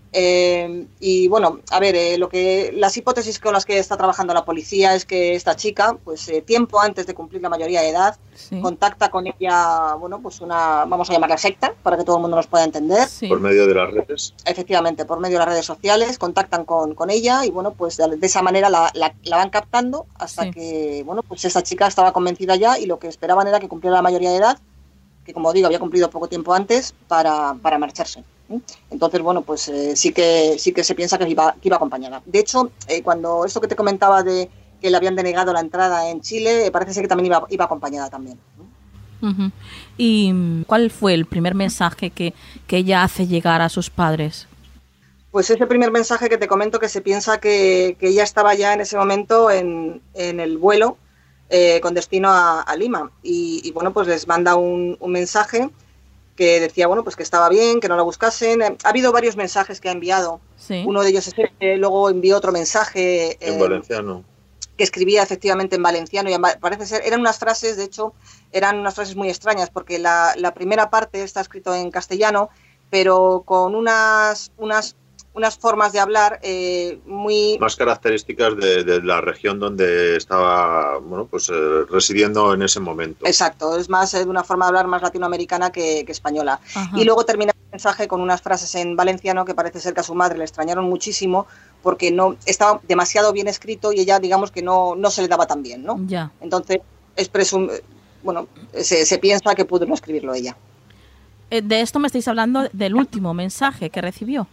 Eh, y bueno, a ver, eh, lo que las hipótesis con las que está trabajando la policía es que esta chica, pues eh, tiempo antes de cumplir la mayoría de edad, Sí. contacta con ella, bueno, pues una, vamos a llamarla secta, para que todo el mundo nos pueda entender. Sí. por medio de las redes. Efectivamente, por medio de las redes sociales, contactan con, con ella y bueno, pues de, de esa manera la, la, la van captando hasta Sí. que, bueno, pues esta chica estaba convencida ya y lo que esperaban era que cumpliera la mayoría de edad, que como digo, había cumplido poco tiempo antes para, para marcharse. ¿eh? Entonces, bueno, pues eh, sí que sí que se piensa que iba, que iba acompañada. De hecho, eh, cuando esto que te comentaba de que le habían denegado la entrada en Chile, eh, parece ser que también iba, iba acompañada también. ¿no? Uh-huh. ¿Y cuál fue el primer mensaje que, que ella hace llegar a sus padres? Pues ese primer mensaje que te comento, que se piensa que, que ella estaba ya en ese momento en, en el vuelo eh, con destino a, a Lima y, y bueno, pues les manda un, un mensaje que decía, bueno, pues que estaba bien, que no la buscasen. Ha habido varios mensajes que ha enviado. Sí. Uno de ellos es este, luego envió otro mensaje eh, En valenciano. que escribía efectivamente en valenciano y en, parece ser, eran unas frases, de hecho, eran unas frases muy extrañas porque la, la primera parte está escrito en castellano, pero con unas unas unas formas de hablar eh, muy... Más características de, de la región donde estaba bueno pues eh, residiendo en ese momento. Exacto, es más eh, de una forma de hablar más latinoamericana que, que española. Ajá. Y luego termina el mensaje con unas frases en valenciano que parece ser que a su madre le extrañaron muchísimo porque no estaba demasiado bien escrito y ella, digamos, que no, no se le daba tan bien, ¿no? Ya. Entonces, es presum bueno, se, se piensa que pudo no escribirlo ella. Eh, De esto me estáis hablando del último mensaje que recibió.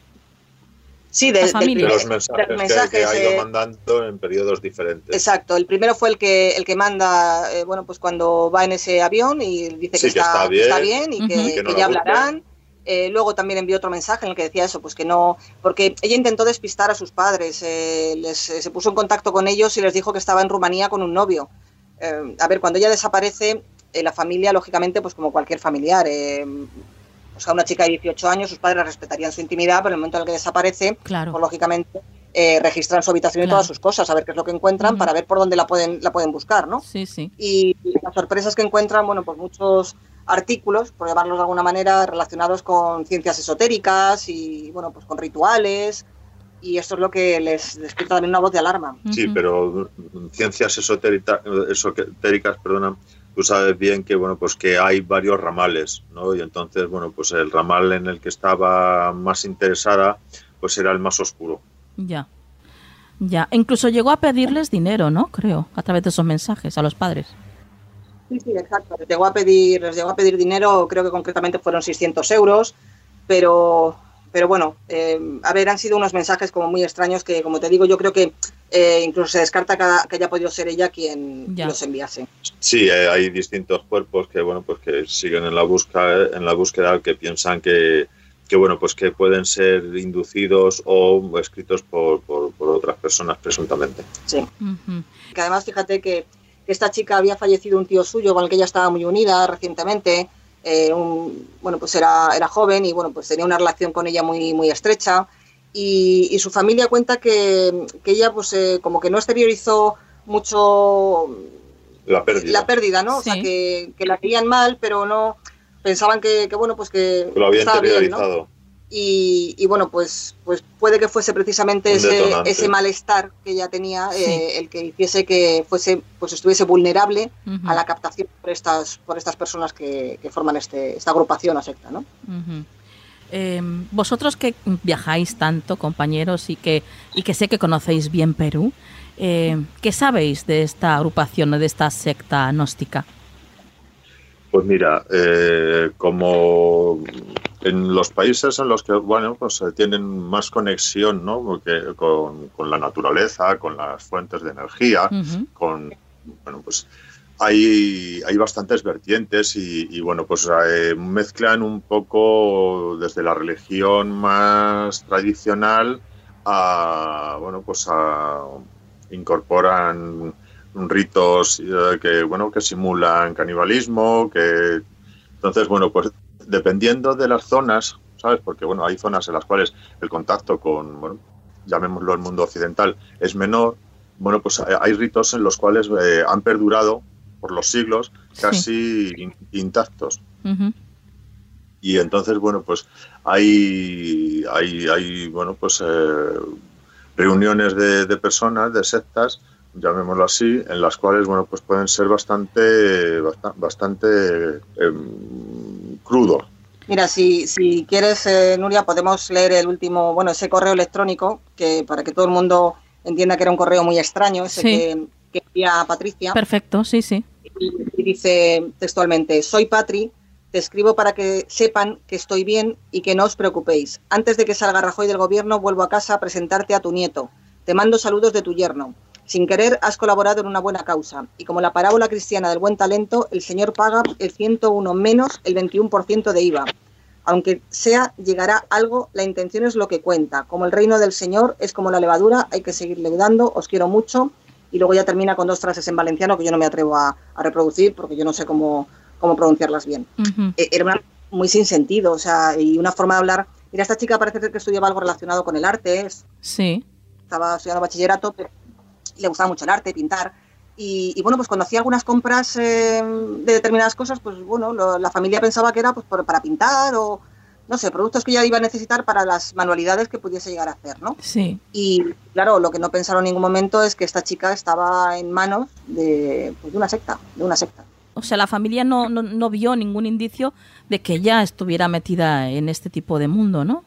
Sí, de, La del familia. De primer- los mensajes, de los que- que, ha ido eh, mandando en periodos diferentes. Exacto, el primero fue el que el que manda, eh, bueno, pues cuando va en ese avión y dice Sí, que, que está, está que está bien, bien y ujú, que, y que no que la ya busquen. hablarán. Eh, luego también envió otro mensaje en el que decía eso, pues que no, porque ella intentó despistar a sus padres, eh, les, eh, se puso en contacto con ellos y les dijo que estaba en Rumanía con un novio. Eh, a ver, cuando ella desaparece, eh, la familia, lógicamente, pues como cualquier familiar, eh, o sea, una chica de dieciocho años, sus padres respetarían su intimidad, pero en el momento en el que desaparece, Claro. pues lógicamente eh, registran su habitación y Claro. todas sus cosas, a ver qué es lo que encuentran Ujú. para ver por dónde la pueden, la pueden buscar, ¿no? Sí, sí. Y las sorpresas que encuentran, bueno, pues muchos artículos, por llamarlos de alguna manera, relacionados con ciencias esotéricas y, bueno, pues con rituales, y esto es lo que les despierta también una voz de alarma. Sí, Ujú. pero mm, ciencias esotérica- esotéricas, perdona, tú sabes bien que bueno pues que hay varios ramales, ¿no? Y entonces bueno pues el ramal en el que estaba más interesada pues era el más oscuro. Ya. Ya. Incluso llegó a pedirles dinero, ¿no? Creo, a través de esos mensajes a los padres. Sí, sí, exacto. Les llegó a pedir, les llegó a pedir dinero, creo que concretamente fueron seiscientos euros, pero, pero bueno, eh, a ver, han sido unos mensajes como muy extraños que, como te digo, yo creo que eh, incluso se descarta que, que haya podido ser ella quien Ya. los enviase. Sí, eh, hay distintos cuerpos que bueno pues que siguen en la búsqueda, en la búsqueda, que piensan que que bueno, pues que pueden ser inducidos o escritos por, por, por otras personas presuntamente. Sí. Uh-huh. Que además, fíjate que esta chica había fallecido un tío suyo con el que ella estaba muy unida recientemente. Eh, un, bueno, pues era, era joven y bueno, pues tenía una relación con ella muy, muy estrecha. Y, y su familia cuenta que, que ella pues eh, como que no exteriorizó mucho la pérdida, la pérdida, ¿no? Sí. O sea, que, que la veían mal, pero no pensaban que, que bueno, pues que lo había estaba interiorizado. Bien, ¿no? Y, y bueno, pues, pues puede que fuese precisamente ese, ese malestar que ella tenía, sí. eh, el que hiciese que fuese, pues estuviese vulnerable uh-huh. a la captación por estas, por estas personas que, que forman este, esta agrupación o secta, ¿no? Uh-huh. Eh, vosotros que viajáis tanto, compañeros, y que, y que sé que conocéis bien Perú, eh, ¿qué sabéis de esta agrupación o de esta secta gnóstica? Pues mira, eh, como en los países en los que, bueno, pues tienen más conexión, ¿no? Porque con, con la naturaleza, con las fuentes de energía, uh-huh. con, bueno, pues hay, hay bastantes vertientes y, y bueno, pues eh, mezclan un poco desde la religión más tradicional a, bueno, pues a, incorporan ritos eh, que bueno que simulan canibalismo, que entonces bueno pues dependiendo de las zonas, ¿sabes? Porque bueno hay zonas en las cuales el contacto con, bueno, llamémoslo el mundo occidental, es menor. Bueno, pues hay ritos en los cuales eh, han perdurado por los siglos casi sí. in, intactos. Uh-huh. Y entonces bueno pues hay hay hay bueno pues eh, reuniones de, de personas, de sectas, llamémoslo así, en las cuales bueno pues pueden ser bastante bastante, bastante eh, crudos. Mira, si, si quieres, eh, Nuria, podemos leer el último, bueno, ese correo electrónico, que para que todo el mundo entienda que era un correo muy extraño, ese sí. que, que envía Patricia. Perfecto, sí, sí. Y, y dice textualmente: soy Patri, te escribo para que sepan que estoy bien y que no os preocupéis. Antes de que salga Rajoy del gobierno, vuelvo a casa a presentarte a tu nieto. Te mando saludos de tu yerno. Sin querer, has colaborado en una buena causa. Y como la parábola cristiana del buen talento, el Señor paga el ciento uno menos el veintiuno por ciento de I V A. Aunque sea, llegará algo, la intención es lo que cuenta. Como el reino del Señor es como la levadura, hay que seguirle dando, os quiero mucho. Y luego ya termina con dos frases en valenciano que yo no me atrevo a, a reproducir porque yo no sé cómo, cómo pronunciarlas bien. Uh-huh. Eh, era una, muy sin sentido, o sea, y una forma de hablar. Mira, esta chica parece que estudiaba algo relacionado con el arte. Es, sí. Estaba estudiando bachillerato, pero le gustaba mucho el arte, pintar. Y, y bueno, pues cuando hacía algunas compras eh, de determinadas cosas, pues bueno, lo, la familia pensaba que era pues por, para pintar o, no sé, productos que ella iba a necesitar para las manualidades que pudiese llegar a hacer, ¿no? Sí. Y claro, lo que no pensaron en ningún momento es que esta chica estaba en manos de, pues, de una secta, de una secta. O sea, la familia no, no, no vio ningún indicio de que ella estuviera metida en este tipo de mundo, ¿no?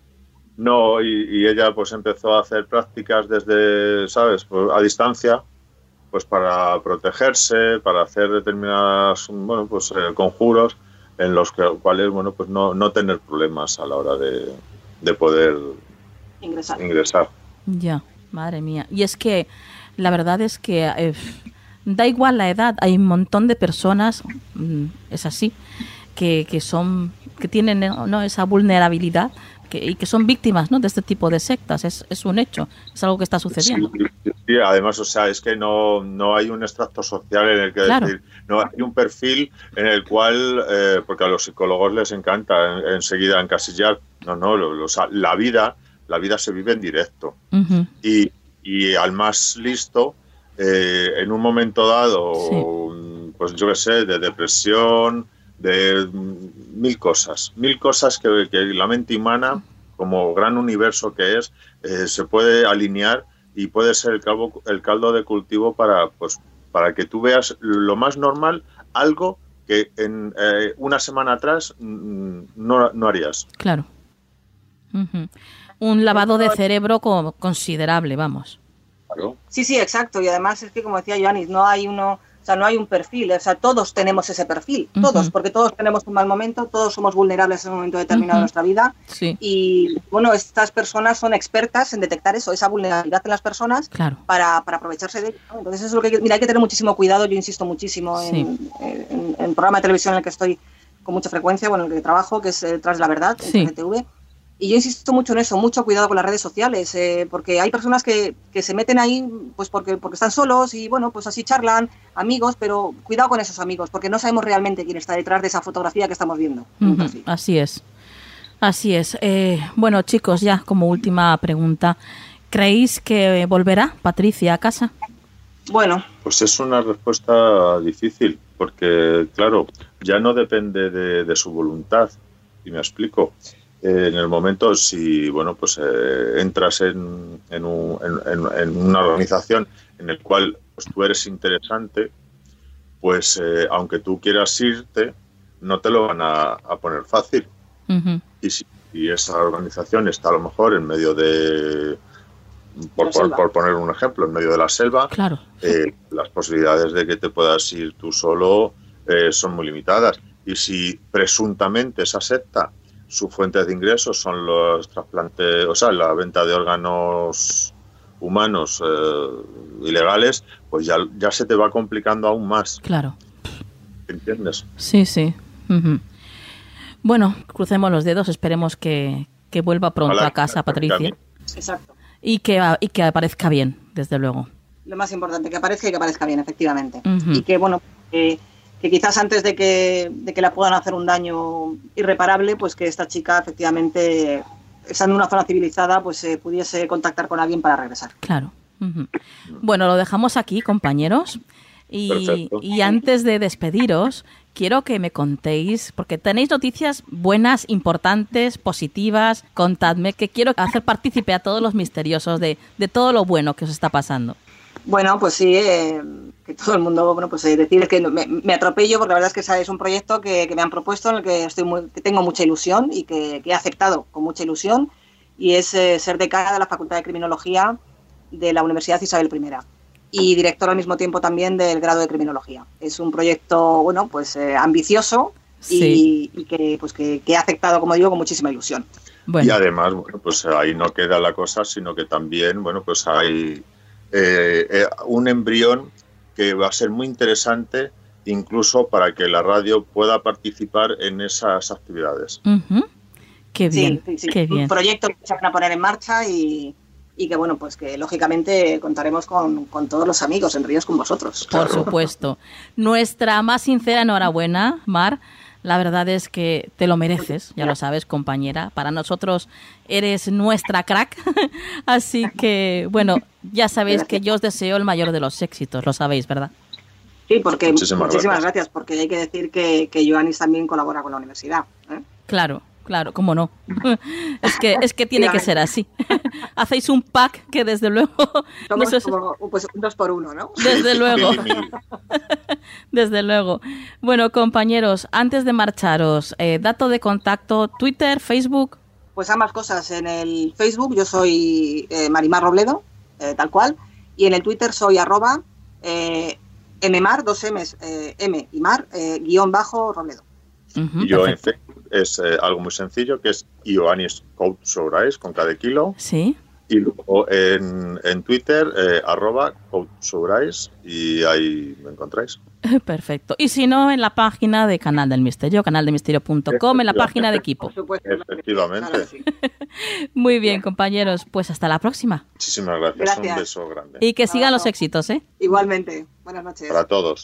No, y, y ella pues empezó a hacer prácticas desde, ¿sabes?, pues, a distancia, pues para protegerse, para hacer determinados, bueno, pues eh, conjuros en los que, cuales, bueno, pues no, no tener problemas a la hora de, de poder ingresar. ingresar. Ya, madre mía. Y es que la verdad es que eh, da igual la edad, hay un montón de personas, mm, es así, que, que son, que tienen, ¿no?, esa vulnerabilidad. Que, y que son víctimas, ¿no?, de este tipo de sectas. Es, es un hecho, es algo que está sucediendo. Sí, sí, además, o sea, es que no, no hay un extracto social en el que claro. decir, no hay un perfil en el cual, eh, porque a los psicólogos les encanta en, enseguida encasillar, no, no, lo, lo, la vida, la vida se vive en directo. Uh-huh. y, y al más listo, eh, en un momento dado, sí. pues yo qué sé, de depresión, de mil cosas, mil cosas que, que la mente humana, como gran universo que es, eh, se puede alinear y puede ser el caldo, el caldo de cultivo para, pues, para que tú veas lo más normal, algo que en eh, una semana atrás mm, no, no harías. Claro. Uh-huh. Un lavado de cerebro co- considerable, vamos. Claro. Sí, sí, exacto. Y además es que, como decía Joanis, no hay uno... O sea, no hay un perfil, o sea, todos tenemos ese perfil, todos, uh-huh. porque todos tenemos un mal momento, todos somos vulnerables en un momento determinado uh-huh. de nuestra vida. Sí. Y, bueno, estas personas son expertas en detectar eso, esa vulnerabilidad en las personas, claro. para, para aprovecharse de ello, ¿no? Entonces, eso es lo que, mira, hay que tener muchísimo cuidado, yo insisto muchísimo sí. en, en, en el programa de televisión en el que estoy con mucha frecuencia, bueno, el que trabajo, que es eh, Tras la Verdad, en Sí. T G T V. Y yo insisto mucho en eso, mucho cuidado con las redes sociales, eh, porque hay personas que, que se meten ahí pues porque, porque están solos y bueno, pues así charlan, amigos, pero cuidado con esos amigos, porque no sabemos realmente quién está detrás de esa fotografía que estamos viendo. Ujú, así es, así es. Eh, bueno, chicos, ya como última pregunta, ¿creéis que volverá Patricia a casa? Bueno, Pues es una respuesta difícil, porque claro, ya no depende de, de su voluntad, y me explico. Eh, en el momento, si bueno, pues eh, entras en, en, un- en- en- en una organización en el cual pues, tú eres interesante, pues eh, aunque tú quieras irte, no te lo van a, a poner fácil. Ujú, Y si y esa organización está a lo mejor en medio de, por, La por- selva. por poner un ejemplo, en medio de la selva, claro. eh, las posibilidades de que te puedas ir tú solo eh, son muy limitadas. Y si presuntamente esa secta, su fuente de ingresos son los trasplantes, o sea, la venta de órganos humanos eh, ilegales, pues ya, ya se te va complicando aún más, Claro, ¿entiendes? sí, sí. Ujú. Bueno, crucemos los dedos, esperemos que, que vuelva pronto Ojalá a casa que venga a Patricia mí. exacto. y que, y que aparezca bien, desde luego. Lo más importante, que aparezca y que aparezca bien, efectivamente. Ujú. Y que, bueno, que, que quizás antes de que, de que la puedan hacer un daño irreparable, pues que esta chica, efectivamente, estando en una zona civilizada, pues eh, pudiese contactar con alguien para regresar. Claro. Ujú. Bueno, lo dejamos aquí, compañeros. Y, Perfecto. y antes de despediros, quiero que me contéis, porque tenéis noticias buenas, importantes, positivas. Contadme, que quiero hacer partícipe a todos los misteriosos de, de todo lo bueno que os está pasando. Bueno, pues sí, eh, que todo el mundo, bueno, pues eh, decir que me, me atropello, porque la verdad es que esa es un proyecto que, que me han propuesto, en el que estoy muy, que tengo mucha ilusión y que, que he aceptado con mucha ilusión, y es eh, ser decana de la Facultad de Criminología de la Universidad Isabel primera y directora al mismo tiempo también del grado de Criminología. Es un proyecto, bueno, pues eh, ambicioso y, Sí. y que, pues que, que he aceptado, como digo, con muchísima ilusión. Y Bueno, además, bueno, pues ahí no queda la cosa, sino que también, bueno, pues hay eh, eh, un embrión que va a ser muy interesante incluso para que la radio pueda participar en esas actividades. ujú. Qué bien, Sí, sí, sí. qué bien. Un proyecto que se van a poner en marcha y, y que, bueno, pues que lógicamente contaremos con, con todos los amigos, entre ellos con vosotros. Por supuesto. Nuestra más sincera enhorabuena, Mar. La verdad es que te lo mereces, ya lo sabes, compañera. Para nosotros eres nuestra crack. Así que, bueno, ya sabéis que yo os deseo el mayor de los éxitos, lo sabéis, ¿verdad? Sí, porque Muchísimas muchísimas, gracias. gracias, porque hay que decir que, que Ioannis también colabora con la universidad. ¿eh? Claro, claro, cómo no. Es que, es que tiene que ser así. Hacéis un pack que desde luego... no Somos sé- como pues, un dos por uno, ¿no? Desde luego. Mil y mil. Desde luego. Bueno, compañeros, antes de marcharos, eh, dato de contacto, Twitter, Facebook. Pues ambas cosas. En el Facebook yo soy eh, Marimar Robledo, eh, tal cual, y en el Twitter soy arroba eh, mmar, dos M's, eh, M y mar, eh, guión bajo Robledo. Ujú, Y yo en perfecto. Facebook es eh, algo muy sencillo, que es Ioannis Coach Sobrais, con cada kilo. Sí, Y luego en, en Twitter, eh, arroba Coach Sobrais, y ahí me encontráis. perfecto. Y si no, en la página de Canal del Misterio, canal de misterio punto com, en la página de equipo. Por supuesto. Efectivamente. Claro que sí. Muy bien, compañeros, pues hasta la próxima. Muchísimas gracias. Gracias. Un beso grande. Y que sigan los éxitos, ¿eh? Igualmente. Buenas noches. Para todos.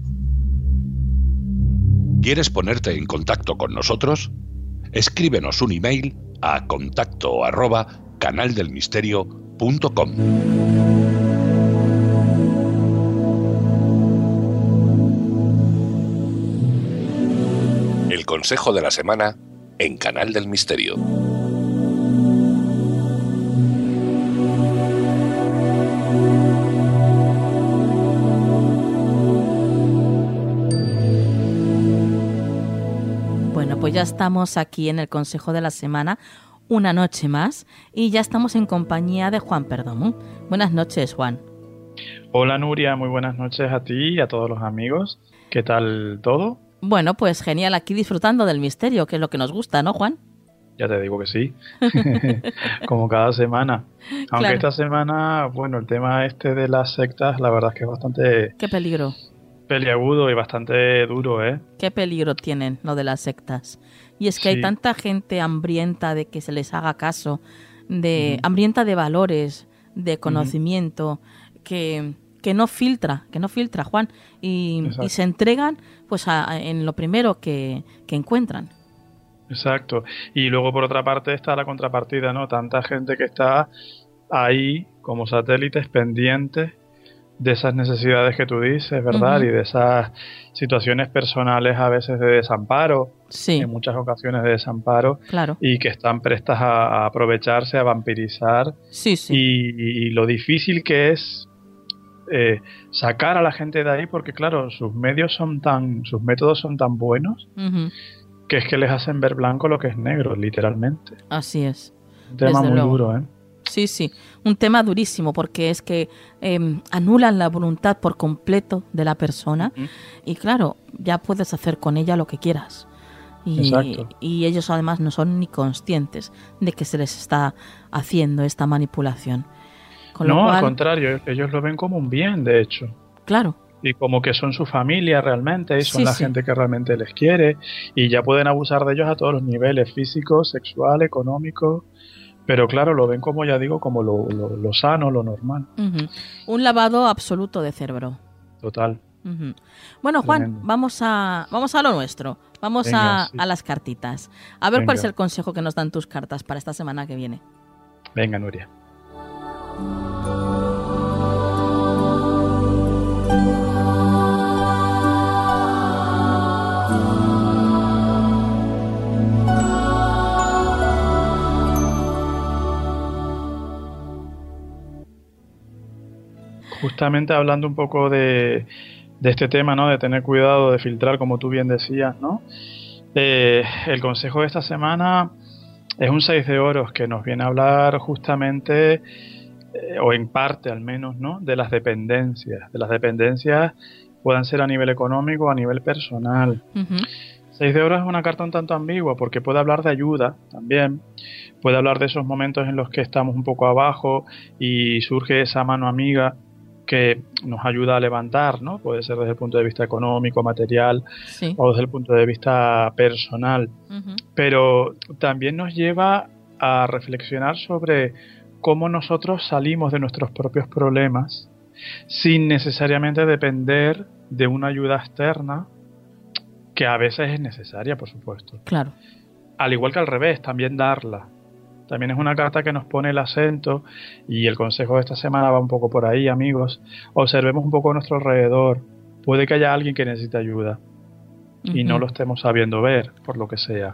¿Quieres ponerte en contacto con nosotros? Escríbenos un email a contacto arroba canaldelmisterio.com. El consejo de la semana en Canal del Misterio. Bueno, pues ya estamos aquí en el consejo de la semana, una noche más, y ya estamos en compañía de Juan Perdomo. Buenas noches, Juan. Hola Nuria, muy buenas noches a ti y a todos los amigos. ¿Qué tal todo? Bueno, pues genial, aquí disfrutando del misterio, que es lo que nos gusta, ¿no, Juan? Ya te digo que sí, como cada semana. Aunque Claro. esta semana, bueno, el tema este de las sectas, la verdad es que es bastante Qué peligro. peliagudo y bastante duro, ¿eh? Qué peligro tienen lo de las sectas. Y es que Sí. hay tanta gente hambrienta de que se les haga caso, de Ujú. hambrienta de valores, de conocimiento, que, que no filtra, que no filtra, Juan, y, Exacto. y se entregan pues a- a- en lo primero que, que encuentran. Exacto. Y luego, por otra parte, está la contrapartida, ¿no? Tanta gente que está ahí como satélites pendientes de esas necesidades que tú dices, ¿verdad? Ujú. Y de esas situaciones personales a veces de desamparo, Sí, en muchas ocasiones de desamparo, claro. y que están prestas a, a aprovecharse, a vampirizar, Sí, sí. y, y lo difícil que es eh, sacar a la gente de ahí, porque claro, sus medios son tan, sus métodos son tan buenos, Ujú. que es que les hacen ver blanco lo que es negro, literalmente. Así es. Un tema Desde muy luego. duro, ¿eh? Sí, sí, un tema durísimo porque es que eh, anulan la voluntad por completo de la persona Ujú. y claro, ya puedes hacer con ella lo que quieras. Y, Exacto. y ellos además no son ni conscientes de que se les está haciendo esta manipulación. Con lo No, al cual, contrario, ellos lo ven como un bien, de hecho. claro, Y como que son su familia realmente, y son Sí, la sí. gente que realmente les quiere, y ya pueden abusar de ellos a todos los niveles, físico, sexual, económico, pero claro, lo ven como, ya digo, como lo, lo, lo sano, lo normal, ujú, un lavado absoluto de cerebro. total. Ujú. Bueno, Juan, Tremendo. vamos a, vamos a lo nuestro. Vamos Venga, a, sí. a las cartitas. A ver cuál Venga. es el consejo que nos dan tus cartas para esta semana que viene. Venga, Nuria. Justamente hablando un poco de, de este tema, ¿no? De tener cuidado, de filtrar, como tú bien decías, ¿no? Eh, el consejo de esta semana es un seis de oros que nos viene a hablar justamente, eh, o en parte al menos, ¿no? De las dependencias. De las dependencias puedan ser a nivel económico o a nivel personal. Ujú. Seis de oros es una carta un tanto ambigua porque puede hablar de ayuda también, puede hablar de esos momentos en los que estamos un poco abajo y surge esa mano amiga que nos ayuda a levantar, ¿no? Puede ser desde el punto de vista económico, material Sí. o desde el punto de vista personal, Ujú. pero también nos lleva a reflexionar sobre cómo nosotros salimos de nuestros propios problemas sin necesariamente depender de una ayuda externa que a veces es necesaria, por supuesto. Claro. Al igual que al revés, también darla. También es una carta que nos pone el acento y el consejo de esta semana va un poco por ahí, amigos. Observemos un poco a nuestro alrededor. Puede que haya alguien que necesite ayuda y no Ujú. lo estemos sabiendo ver, por lo que sea.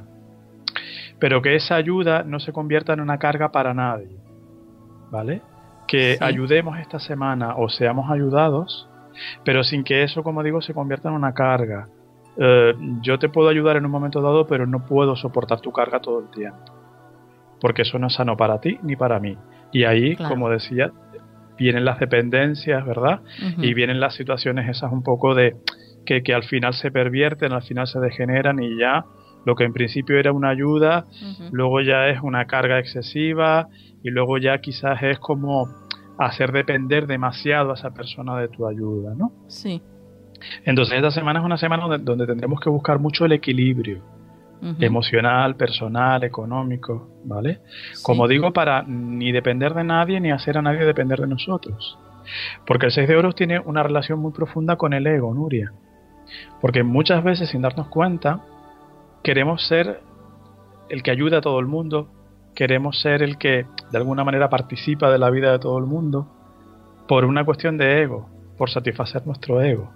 Pero que esa ayuda no se convierta en una carga para nadie, ¿vale? Que Sí. ayudemos esta semana o seamos ayudados, pero sin que eso, como digo, se convierta en una carga. Eh, yo te puedo ayudar en un momento dado, pero no puedo soportar tu carga todo el tiempo. Porque eso no es sano para ti ni para mí. Y ahí, Claro. como decía, vienen las dependencias, ¿verdad? Ujú. Y vienen las situaciones esas un poco de que, que al final se pervierten, al final se degeneran y ya lo que en principio era una ayuda, Ujú. luego ya es una carga excesiva y luego ya quizás es como hacer depender demasiado a esa persona de tu ayuda, ¿no? Sí. Entonces esta semana es una semana donde, donde tendremos que buscar mucho el equilibrio Ujú. emocional, personal, económico, ¿vale? Sí. Como digo, para ni depender de nadie ni hacer a nadie depender de nosotros. Porque el seis de oros tiene una relación muy profunda con el ego, Nuria. Porque muchas veces, sin darnos cuenta, queremos ser el que ayuda a todo el mundo, queremos ser el que de alguna manera participa de la vida de todo el mundo, por una cuestión de ego, por satisfacer nuestro ego.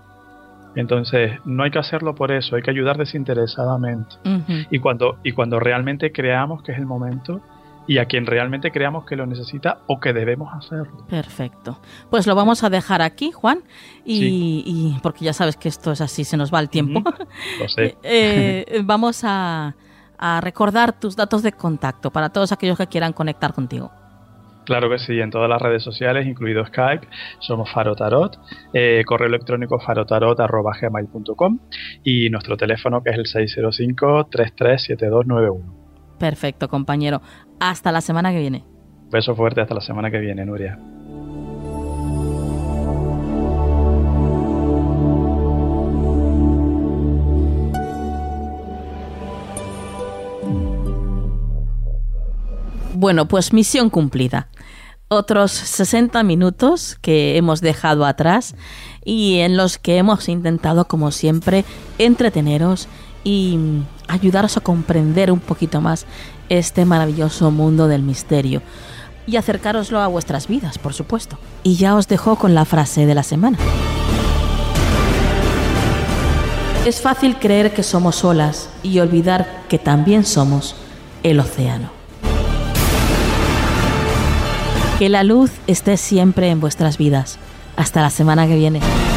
Entonces, no hay que hacerlo por eso, hay que ayudar desinteresadamente. Ujú. Y cuando, y cuando realmente creamos que es el momento y a quien realmente creamos que lo necesita o que debemos hacerlo. Perfecto. Pues lo vamos a dejar aquí, Juan, y, Sí. y porque ya sabes que esto es así, se nos va el tiempo. Ujú. Lo sé. Eh, eh, vamos a, a recordar tus datos de contacto para todos aquellos que quieran conectar contigo. Claro que sí, en todas las redes sociales, incluido Skype, somos Farotarot, eh, correo electrónico farotarot arroba gmail punto com y nuestro teléfono que es el seis cero cinco, tres tres siete dos nueve uno. Perfecto, compañero. Hasta la semana que viene. Beso fuerte, hasta la semana que viene, Nuria. Bueno, pues misión cumplida. Otros sesenta minutos que hemos dejado atrás y en los que hemos intentado, como siempre, entreteneros y ayudaros a comprender un poquito más este maravilloso mundo del misterio y acercároslo a vuestras vidas, por supuesto. Y ya os dejo con la frase de la semana. Es fácil creer que somos olas y olvidar que también somos el océano. Que la luz esté siempre en vuestras vidas. Hasta la semana que viene.